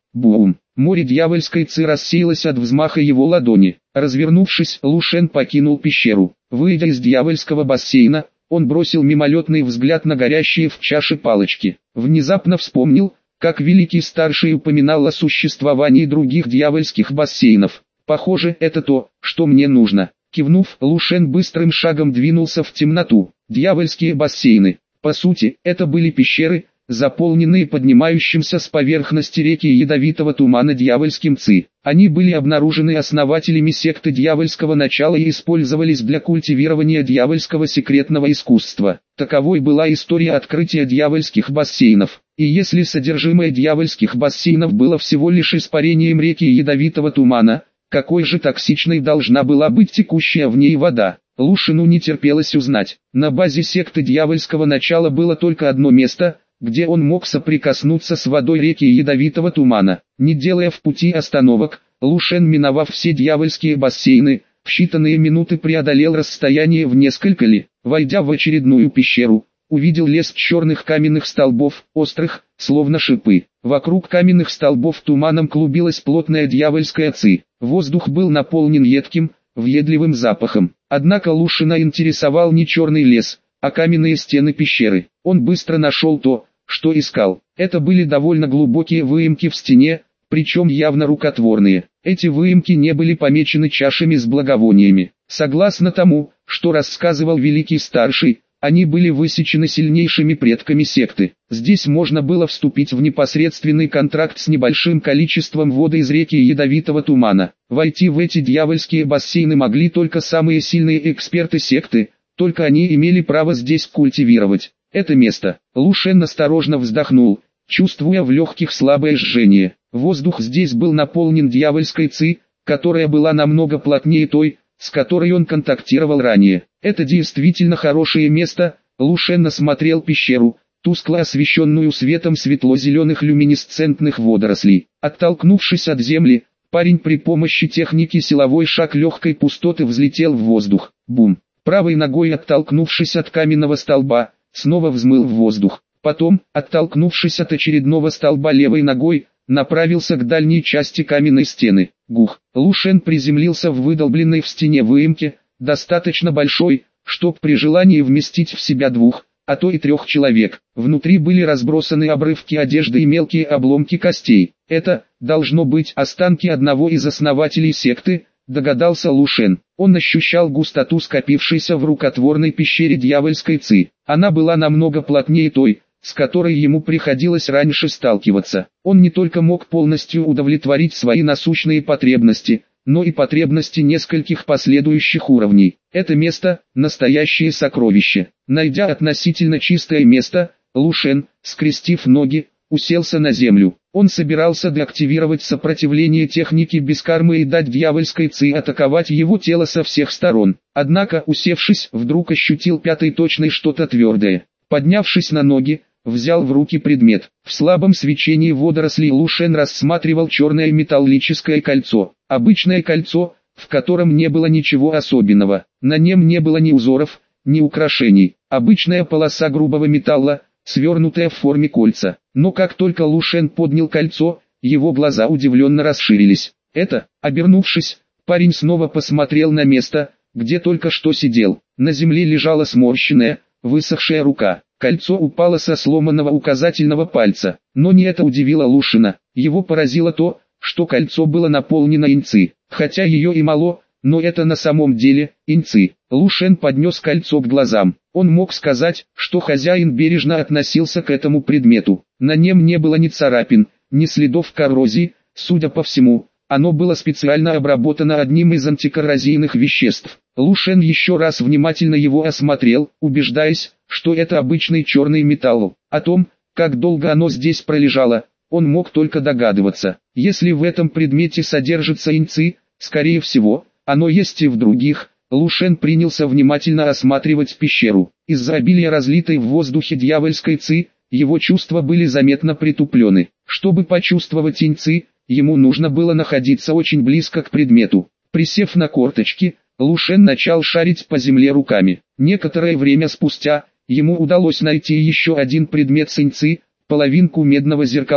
Бум! Море дьявольской ци рассеялось от взмаха его ладони. Развернувшись, Лу Шен покинул пещеру. Выйдя из дьявольского бассейна, он бросил мимолетный взгляд на горящие в чаше палочки. Внезапно вспомнил, как Великий Старший упоминал о существовании других дьявольских бассейнов. «Похоже, это то, что мне нужно». Кивнув, Лу Шен быстрым шагом двинулся в темноту. Дьявольские бассейны. По сути, это были пещеры, заполненные поднимающимся с поверхности реки ядовитого тумана дьявольским ци. Они были обнаружены основателями секты дьявольского начала и использовались для культивирования дьявольского секретного искусства. Таковой была история открытия дьявольских бассейнов. И если содержимое дьявольских бассейнов было всего лишь испарением реки ядовитого тумана, какой же токсичной должна была быть текущая в ней вода? Лу Шену не терпелось узнать. На базе секты дьявольского начала было только одно место, где он мог соприкоснуться с водой реки ядовитого тумана. Не делая в пути остановок, Лу Шен, миновав все дьявольские бассейны, в считанные минуты преодолел расстояние в несколько ли. Войдя в очередную пещеру, увидел лес черных каменных столбов, острых, словно шипы. Вокруг каменных столбов туманом клубилась плотная дьявольская ци. Воздух был наполнен едким, въедливым запахом. Однако Лу Шена интересовал не черный лес, а каменные стены пещеры. Он быстро нашел то, что искал. Это были довольно глубокие выемки в стене, причем явно рукотворные. Эти выемки не были помечены чашами с благовониями. Согласно тому, что рассказывал Великий Старший, они были высечены сильнейшими предками секты. Здесь можно было вступить в непосредственный контракт с небольшим количеством воды из реки ядовитого тумана. Войти в эти дьявольские бассейны могли только самые сильные эксперты секты, только они имели право здесь культивировать это место. Лу Шен осторожно вздохнул, чувствуя в легких слабое жжение. Воздух здесь был наполнен дьявольской ци, которая была намного плотнее той, с которой он контактировал ранее. Это действительно хорошее место. Лу Шен осмотрел пещеру, тускло освещенную светом светло-зеленых люминесцентных водорослей. Оттолкнувшись от земли, парень при помощи техники силовой шаг легкой пустоты взлетел в воздух. Бум! Правой ногой оттолкнувшись от каменного столба, снова взмыл в воздух. Потом, оттолкнувшись от очередного столба левой ногой, направился к дальней части каменной стены. Гух! Лу Шен приземлился в выдолбленной в стене выемке, достаточно большой, чтоб при желании вместить в себя 2, а то и 3 человек. Внутри были разбросаны обрывки одежды и мелкие обломки костей. Это, должно быть, останки одного из основателей секты, догадался Лу Шен. Он ощущал густоту скопившейся в рукотворной пещере дьявольской ци. Она была намного плотнее той, с которой ему приходилось раньше сталкиваться. Он не только мог полностью удовлетворить свои насущные потребности, но и потребности нескольких последующих уровней. Это место – настоящее сокровище. Найдя относительно чистое место, Лу Шен, скрестив ноги, уселся на землю. Он собирался деактивировать сопротивление техники без кармы и дать дьявольской ци атаковать его тело со всех сторон. Однако, усевшись, вдруг ощутил пятой точной что-то твердое. Поднявшись на ноги, взял в руки предмет. В слабом свечении водорослей Лу Шен рассматривал черное металлическое кольцо. Обычное кольцо, в котором не было ничего особенного. На нем не было ни узоров, ни украшений. Обычная полоса грубого металла, свернутая в форме кольца. Но как только Лу Шен поднял кольцо, его глаза удивленно расширились. Обернувшись, парень снова посмотрел на место, где только что сидел. На земле лежала сморщенная, высохшая рука. Кольцо упало со сломанного указательного пальца. Но не это удивило Лу Шена. Его поразило то, что кольцо было наполнено инь-ци. Хотя ее и мало, но это на самом деле инь-ци. Лу Шен поднес кольцо к глазам. Он мог сказать, что хозяин бережно относился к этому предмету. На нем не было ни царапин, ни следов коррозии. Судя по всему, оно было специально обработано одним из антикоррозийных веществ. Лу Шен еще раз внимательно его осмотрел, убеждаясь, что это обычный черный металл. О том, как долго оно здесь пролежало, он мог только догадываться. Если в этом предмете содержится инь-ци, скорее всего, оно есть и в других. Лу Шен принялся внимательно осматривать пещеру. Из-за обилия разлитой в воздухе дьявольской ци, его чувства были заметно притуплены. Чтобы почувствовать инь-ци, ему нужно было находиться очень близко к предмету. Присев на корточки, Лу Шен начал шарить по земле руками. Некоторое время спустя, ему удалось найти еще один предмет с инь-ци, половинку медного зеркала.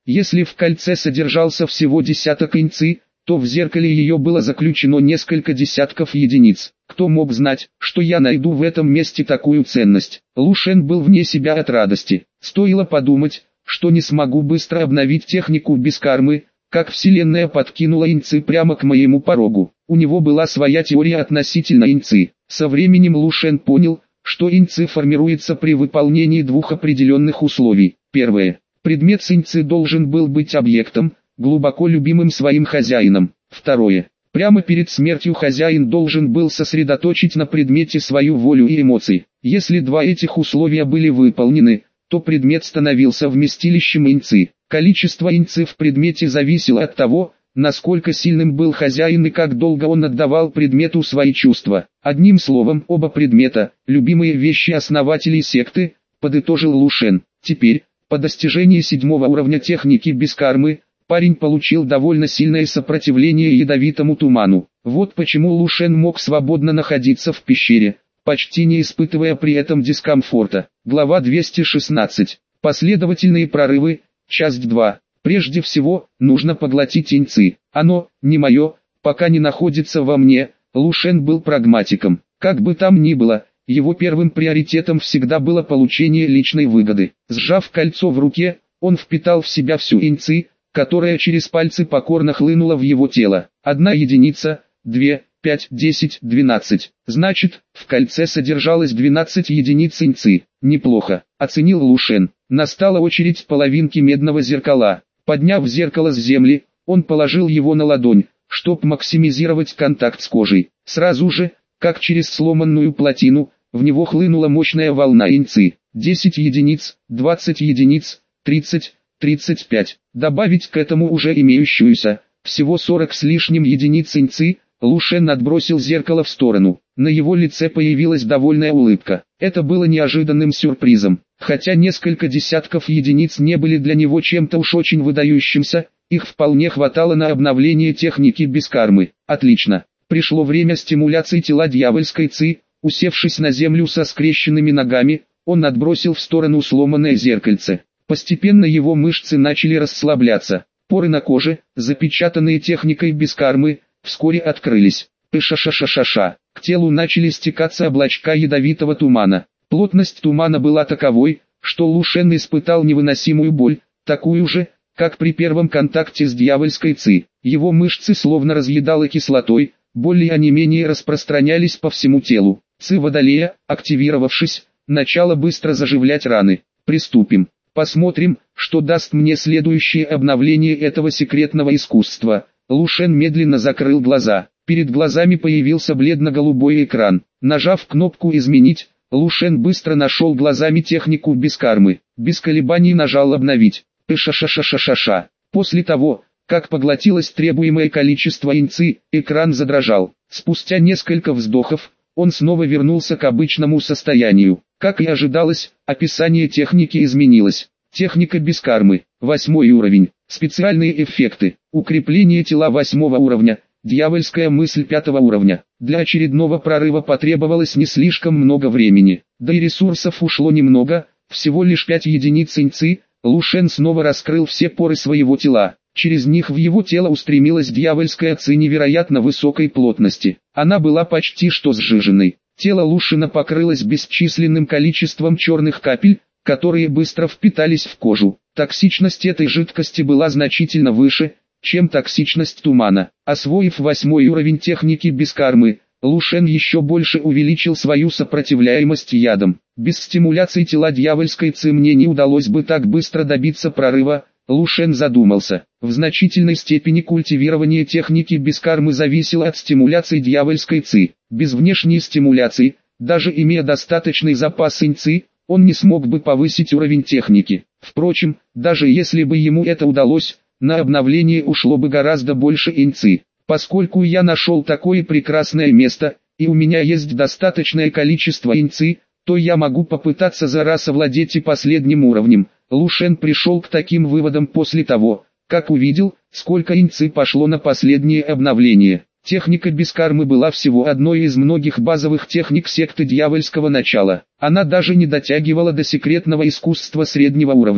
Если в кольце содержался всего десяток инци, то в зеркале ее было заключено несколько десятков единиц. Кто мог знать, что я найду в этом месте такую ценность? Лу Шен был вне себя от радости. Стоило подумать, что не смогу быстро обновить технику без кармы, как вселенная подкинула инцы прямо к моему порогу. У него была своя теория относительно инцы. Со временем Лу Шен понял, что инцы формируется при выполнении двух определенных условий. Первое. Предмет с инцы должен был быть объектом, глубоко любимым своим хозяином. Второе. Прямо перед смертью хозяин должен был сосредоточить на предмете свою волю и эмоции. Если два этих условия были выполнены, то предмет становился вместилищем инцы. Количество инцы в предмете зависело от того, насколько сильным был хозяин и как долго он отдавал предмету свои чувства. Одним словом, оба предмета, любимые вещи основателей секты, подытожил Лу Шен. Теперь, по достижении 7-го уровня техники без кармы, парень получил довольно сильное сопротивление ядовитому туману. Вот почему Лу Шен мог свободно находиться в пещере, почти не испытывая при этом дискомфорта. Глава 216. Последовательные прорывы, часть 2. Прежде всего, нужно поглотить инцы. Оно, не мое, пока не находится во мне. Лу Шен был прагматиком. Как бы там ни было, его первым приоритетом всегда было получение личной выгоды. Сжав кольцо в руке, он впитал в себя всю инцы, которая через пальцы покорно хлынула в его тело. 1 единица, 2, 5, 10, 12. Значит, в кольце содержалось 12 единиц инцы. Неплохо, оценил Лу Шен. Настала очередь половинки медного зеркала. Подняв зеркало с земли, он положил его на ладонь, чтобы максимизировать контакт с кожей. Сразу же, как через сломанную плотину, в него хлынула мощная волна инцы. 10 единиц, 20 единиц, 30, 35. Добавить к этому уже имеющуюся, всего 40 с лишним единиц инцы, Лу Шен отбросил зеркало в сторону. На его лице появилась довольная улыбка. Это было неожиданным сюрпризом. Хотя несколько десятков единиц не были для него чем-то уж очень выдающимся, их вполне хватало на обновление техники без кармы. Отлично. Пришло время стимуляции тела дьявольской ци. Усевшись на землю со скрещенными ногами, он отбросил в сторону сломанное зеркальце. Постепенно его мышцы начали расслабляться. Поры на коже, запечатанные техникой без кармы, вскоре открылись. Пыша-ша-ша-ша-ша. К телу начали стекаться облачка ядовитого тумана. Плотность тумана была таковой, что Лу Шен испытал невыносимую боль, такую же, как при первом контакте с дьявольской ци. Его мышцы словно разъедало кислотой, боль и онемение распространялись по всему телу. Ци Водолея, активировавшись, начала быстро заживлять раны. Приступим. Посмотрим, что даст мне следующее обновление этого секретного искусства. Лу Шен медленно закрыл глаза. Перед глазами появился бледно-голубой экран. Нажав кнопку «Изменить», Лу Шен быстро нашел глазами технику без кармы. Без колебаний нажал «Обновить». Пыша-ша-ша-ша-ша-ша. После того, как поглотилось требуемое количество инцы, экран задрожал. Спустя несколько вздохов, он снова вернулся к обычному состоянию. Как и ожидалось, описание техники изменилось. Техника без кармы, 8-й уровень, специальные эффекты, укрепление тела 8-го уровня, дьявольская мысль 5-го уровня. Для очередного прорыва потребовалось не слишком много времени, да и ресурсов ушло немного, всего лишь 5 единиц инцы. Лу Шен снова раскрыл все поры своего тела. Через них в его тело устремилась дьявольская ци невероятно высокой плотности. Она была почти что сжиженной. Тело Лу Шена покрылось бесчисленным количеством черных капель, которые быстро впитались в кожу. Токсичность этой жидкости была значительно выше, чем токсичность тумана. Освоив 8-й уровень техники без кармы, Лу Шен еще больше увеличил свою сопротивляемость ядам. Без стимуляции тела дьявольской ци мне не удалось бы так быстро добиться прорыва. Лу Шен задумался. В значительной степени культивирование техники без кармы зависело от стимуляции дьявольской ци. Без внешней стимуляции, даже имея достаточный запас инцы, он не смог бы повысить уровень техники. Впрочем, даже если бы ему это удалось, на обновление ушло бы гораздо больше инцы. Поскольку я нашел такое прекрасное место, и у меня есть достаточное количество инцы, то я могу попытаться за раз овладеть и последним уровнем. Лу Шен пришел к таким выводам после того, как увидел, сколько инцы пошло на последнее обновление. Техника без кармы была всего одной из многих базовых техник секты дьявольского начала. Она даже не дотягивала до секретного искусства среднего уровня.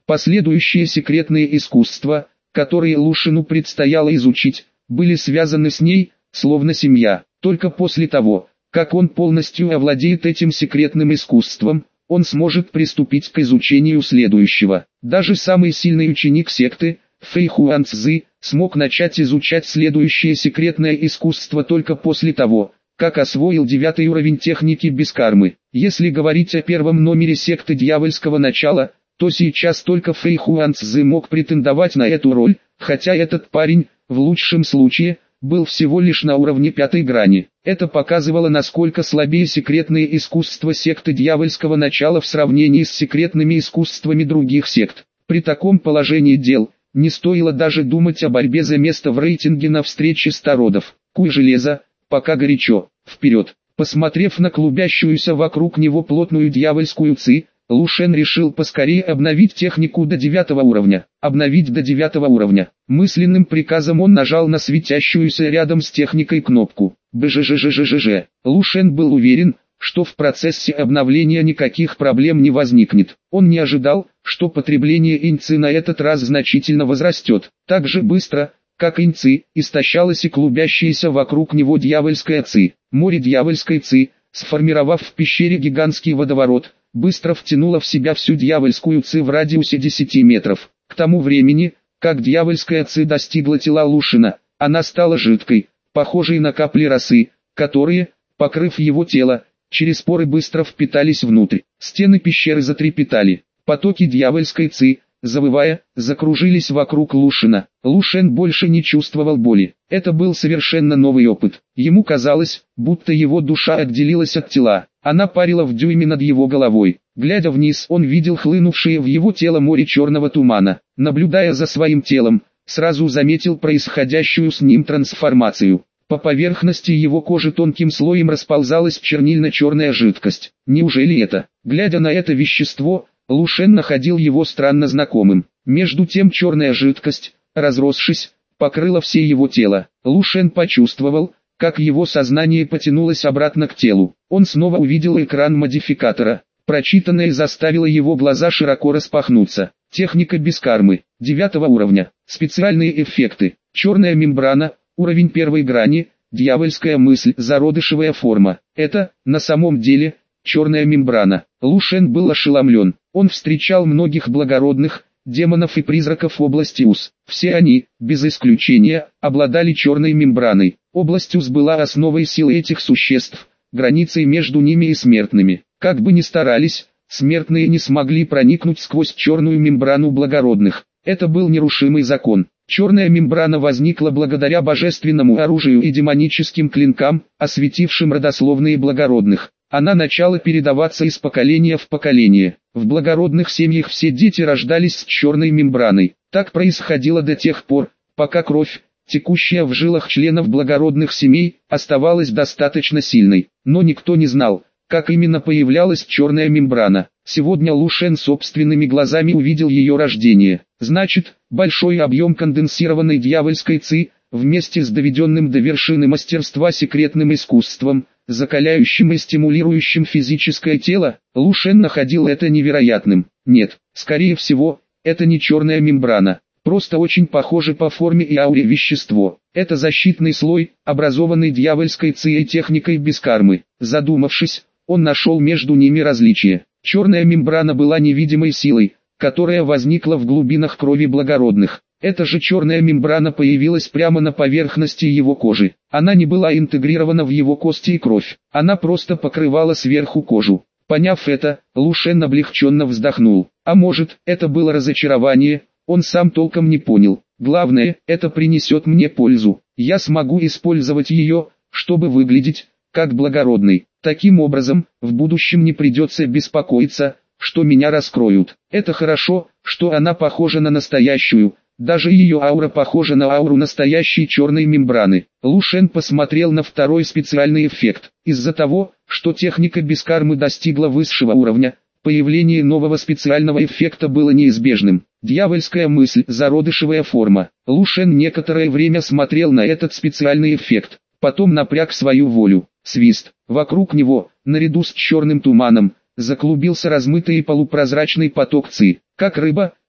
Последующие секретные искусства, которые Лушину предстояло изучить, были связаны с ней, словно семья. Только после того, как он полностью овладеет этим секретным искусством, он сможет приступить к изучению следующего. Даже самый сильный ученик секты, Фэй Хуанцзы, смог начать изучать следующее секретное искусство только после того, как освоил 9 уровень техники без кармы. Если говорить о первом номере секты дьявольского начала, то сейчас только Фэй Хуанцзы мог претендовать на эту роль, хотя этот парень, в лучшем случае, был всего лишь на уровне 5 грани. Это показывало, насколько слабее секретные искусства секты дьявольского начала в сравнении с секретными искусствами других сект. При таком положении дел, не стоило даже думать о борьбе за место в рейтинге на встрече стародов. Куй железо, пока горячо, вперед. Посмотрев на клубящуюся вокруг него плотную дьявольскую ци, Лушен решил поскорее обновить технику до 9 уровня. Обновить до 9 уровня. Мысленным приказом он нажал на светящуюся рядом с техникой кнопку. БЖЖЖЖЖЖ. Лушен был уверен, что в процессе обновления никаких проблем не возникнет. Он не ожидал, что потребление инци на этот раз значительно возрастет. Так же быстро, как инци, истощалась и клубящаяся вокруг него дьявольская ци. Море дьявольской ци, сформировав в пещере гигантский водоворот, быстро втянуло в себя всю дьявольскую ци в радиусе 10 метров. К тому времени, как дьявольская ци достигла тела Лушина, она стала жидкой, похожей на капли росы, которые, покрыв его тело, через поры быстро впитались внутрь. Стены пещеры затрепетали. Потоки дьявольской ци, завывая, закружились вокруг Лушина. Лушен больше не чувствовал боли. Это был совершенно новый опыт. Ему казалось, будто его душа отделилась от тела. Она парила в дюйме над его головой. Глядя вниз, он видел хлынувшее в его тело море черного тумана. Наблюдая за своим телом, сразу заметил происходящую с ним трансформацию. По поверхности его кожи тонким слоем расползалась чернильно-черная жидкость. Неужели это? Глядя на это вещество, Лушен находил его странно знакомым. Между тем черная жидкость, разросшись, покрыла все его тело. Лушен почувствовал, как его сознание потянулось обратно к телу. Он снова увидел экран модификатора. Прочитанное заставило его глаза широко распахнуться. Техника без кармы, 9 уровня. Специальные эффекты. Черная мембрана, уровень 1 грани, дьявольская мысль, зародышевая форма. Это, на самом деле, черная мембрана. Лушен был ошеломлен. Он встречал многих благородных, демонов и призраков в области УС. Все они, без исключения, обладали черной мембраной. Область УС была основой силы этих существ, границей между ними и смертными. Как бы ни старались, смертные не смогли проникнуть сквозь черную мембрану благородных. Это был нерушимый закон. Черная мембрана возникла благодаря божественному оружию и демоническим клинкам, осветившим родословные благородных. Она начала передаваться из поколения в поколение. В благородных семьях все дети рождались с черной мембраной. Так происходило до тех пор, пока кровь, текущая в жилах членов благородных семей, оставалась достаточно сильной. Но никто не знал, как именно появлялась черная мембрана. Сегодня Лушен собственными глазами увидел ее рождение. Значит, большой объем конденсированной дьявольской ци, вместе с доведенным до вершины мастерства секретным искусством, закаляющим и стимулирующим физическое тело, Лушен находил это невероятным. Нет, скорее всего, это не черная мембрана, просто очень похоже по форме и ауре вещество. Это защитный слой, образованный дьявольской ци и техникой без кармы. Задумавшись, он нашел между ними различие. Черная мембрана была невидимой силой, которая возникла в глубинах крови благородных. Эта же черная мембрана появилась прямо на поверхности его кожи. Она не была интегрирована в его кости и кровь. Она просто покрывала сверху кожу. Поняв это, Лушен облегченно вздохнул. А может, это было разочарование, он сам толком не понял. Главное, это принесет мне пользу. Я смогу использовать ее, чтобы выглядеть как благородный. Таким образом, в будущем не придется беспокоиться, что меня раскроют. Это хорошо, что она похожа на настоящую. Даже ее аура похожа на ауру настоящей черной мембраны. Лушен посмотрел на второй специальный эффект. Из-за того, что техника без кармы достигла высшего уровня, появление нового специального эффекта было неизбежным. Дьявольская мысль, зародышевая форма. Лушен некоторое время смотрел на этот специальный эффект, потом напряг свою волю. Свист. Вокруг него, наряду с черным туманом, заклубился размытый и полупрозрачный поток ци. Как рыба,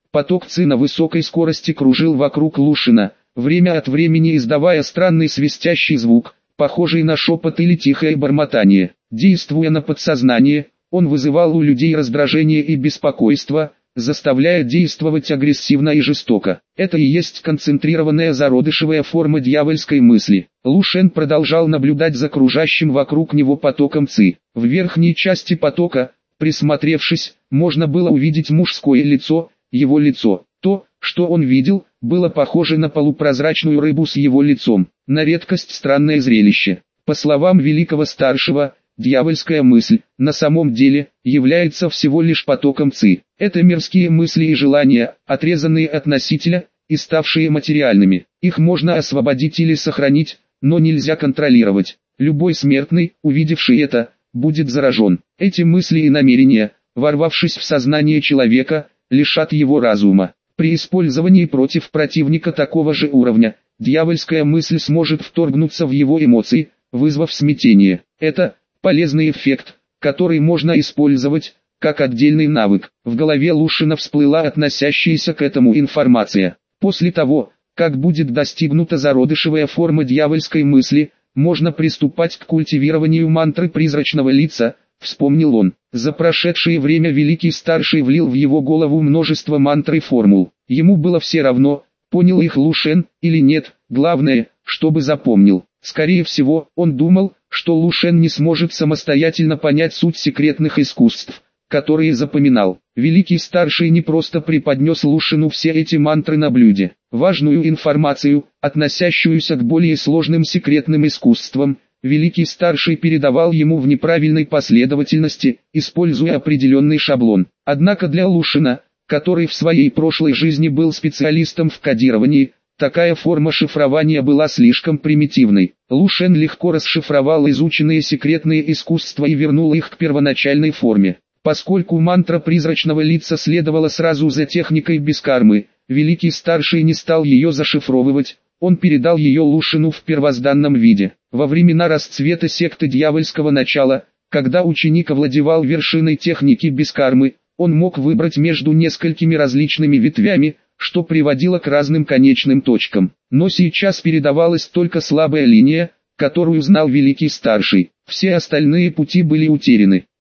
Поток Ци на высокой скорости кружил вокруг Лушина, время от времени издавая странный свистящий звук, похожий на шепот или тихое бормотание. Действуя на подсознание, он вызывал у людей раздражение и беспокойство, заставляя действовать агрессивно и жестоко. Это и есть концентрированная зародышевая форма дьявольской мысли. Лу Шен продолжал наблюдать за кружащим вокруг него потоком Ци. В верхней части потока, присмотревшись, можно было увидеть мужское лицо, его лицо. То, что он видел, было похоже на полупрозрачную рыбу с его лицом. На редкость странное зрелище. По словам великого старшего, дьявольская мысль, на самом деле, является всего лишь потоком Ци. Это мирские мысли и желания, отрезанные от носителя, и ставшие материальными. Их можно освободить или сохранить, но нельзя контролировать. Любой смертный, увидевший это, будет заражен. Эти мысли и намерения, ворвавшись в сознание человека, лишат его разума. При использовании против противника такого же уровня, дьявольская мысль сможет вторгнуться в его эмоции, вызвав смятение. Это полезный эффект, который можно использовать как отдельный навык. В голове Лушина всплыла относящаяся к этому информация. После того, как будет достигнута зародышевая форма дьявольской мысли, можно приступать к культивированию мантры призрачного лица, вспомнил он. За прошедшее время Великий Старший влил в его голову множество мантр и формул. Ему было все равно, понял их Лу Шен или нет, главное, чтобы запомнил. Скорее всего, он думал, что Лу Шен не сможет самостоятельно понять суть секретных искусств, которые запоминал. Великий Старший не просто преподнес Лу Шену все эти мантры на блюде. Важную информацию, относящуюся к более сложным секретным искусствам, Великий Старший передавал ему в неправильной последовательности, используя определенный шаблон. Однако для Лу Шена, который в своей прошлой жизни был специалистом в кодировании, такая форма шифрования была слишком примитивной. Лу Шен легко расшифровал изученные секретные искусства и вернул их к первоначальной форме. Поскольку мантра призрачного лица следовала сразу за техникой без кармы, Великий Старший не стал ее зашифровывать, он передал ее Лу Шену в первозданном виде. Во времена расцвета секты дьявольского начала, когда ученик овладевал вершиной техники без кармы, он мог выбрать между несколькими различными ветвями, что приводило к разным конечным точкам. Но сейчас передавалась только слабая линия, которую знал Великий Старший. Все остальные пути были утеряны.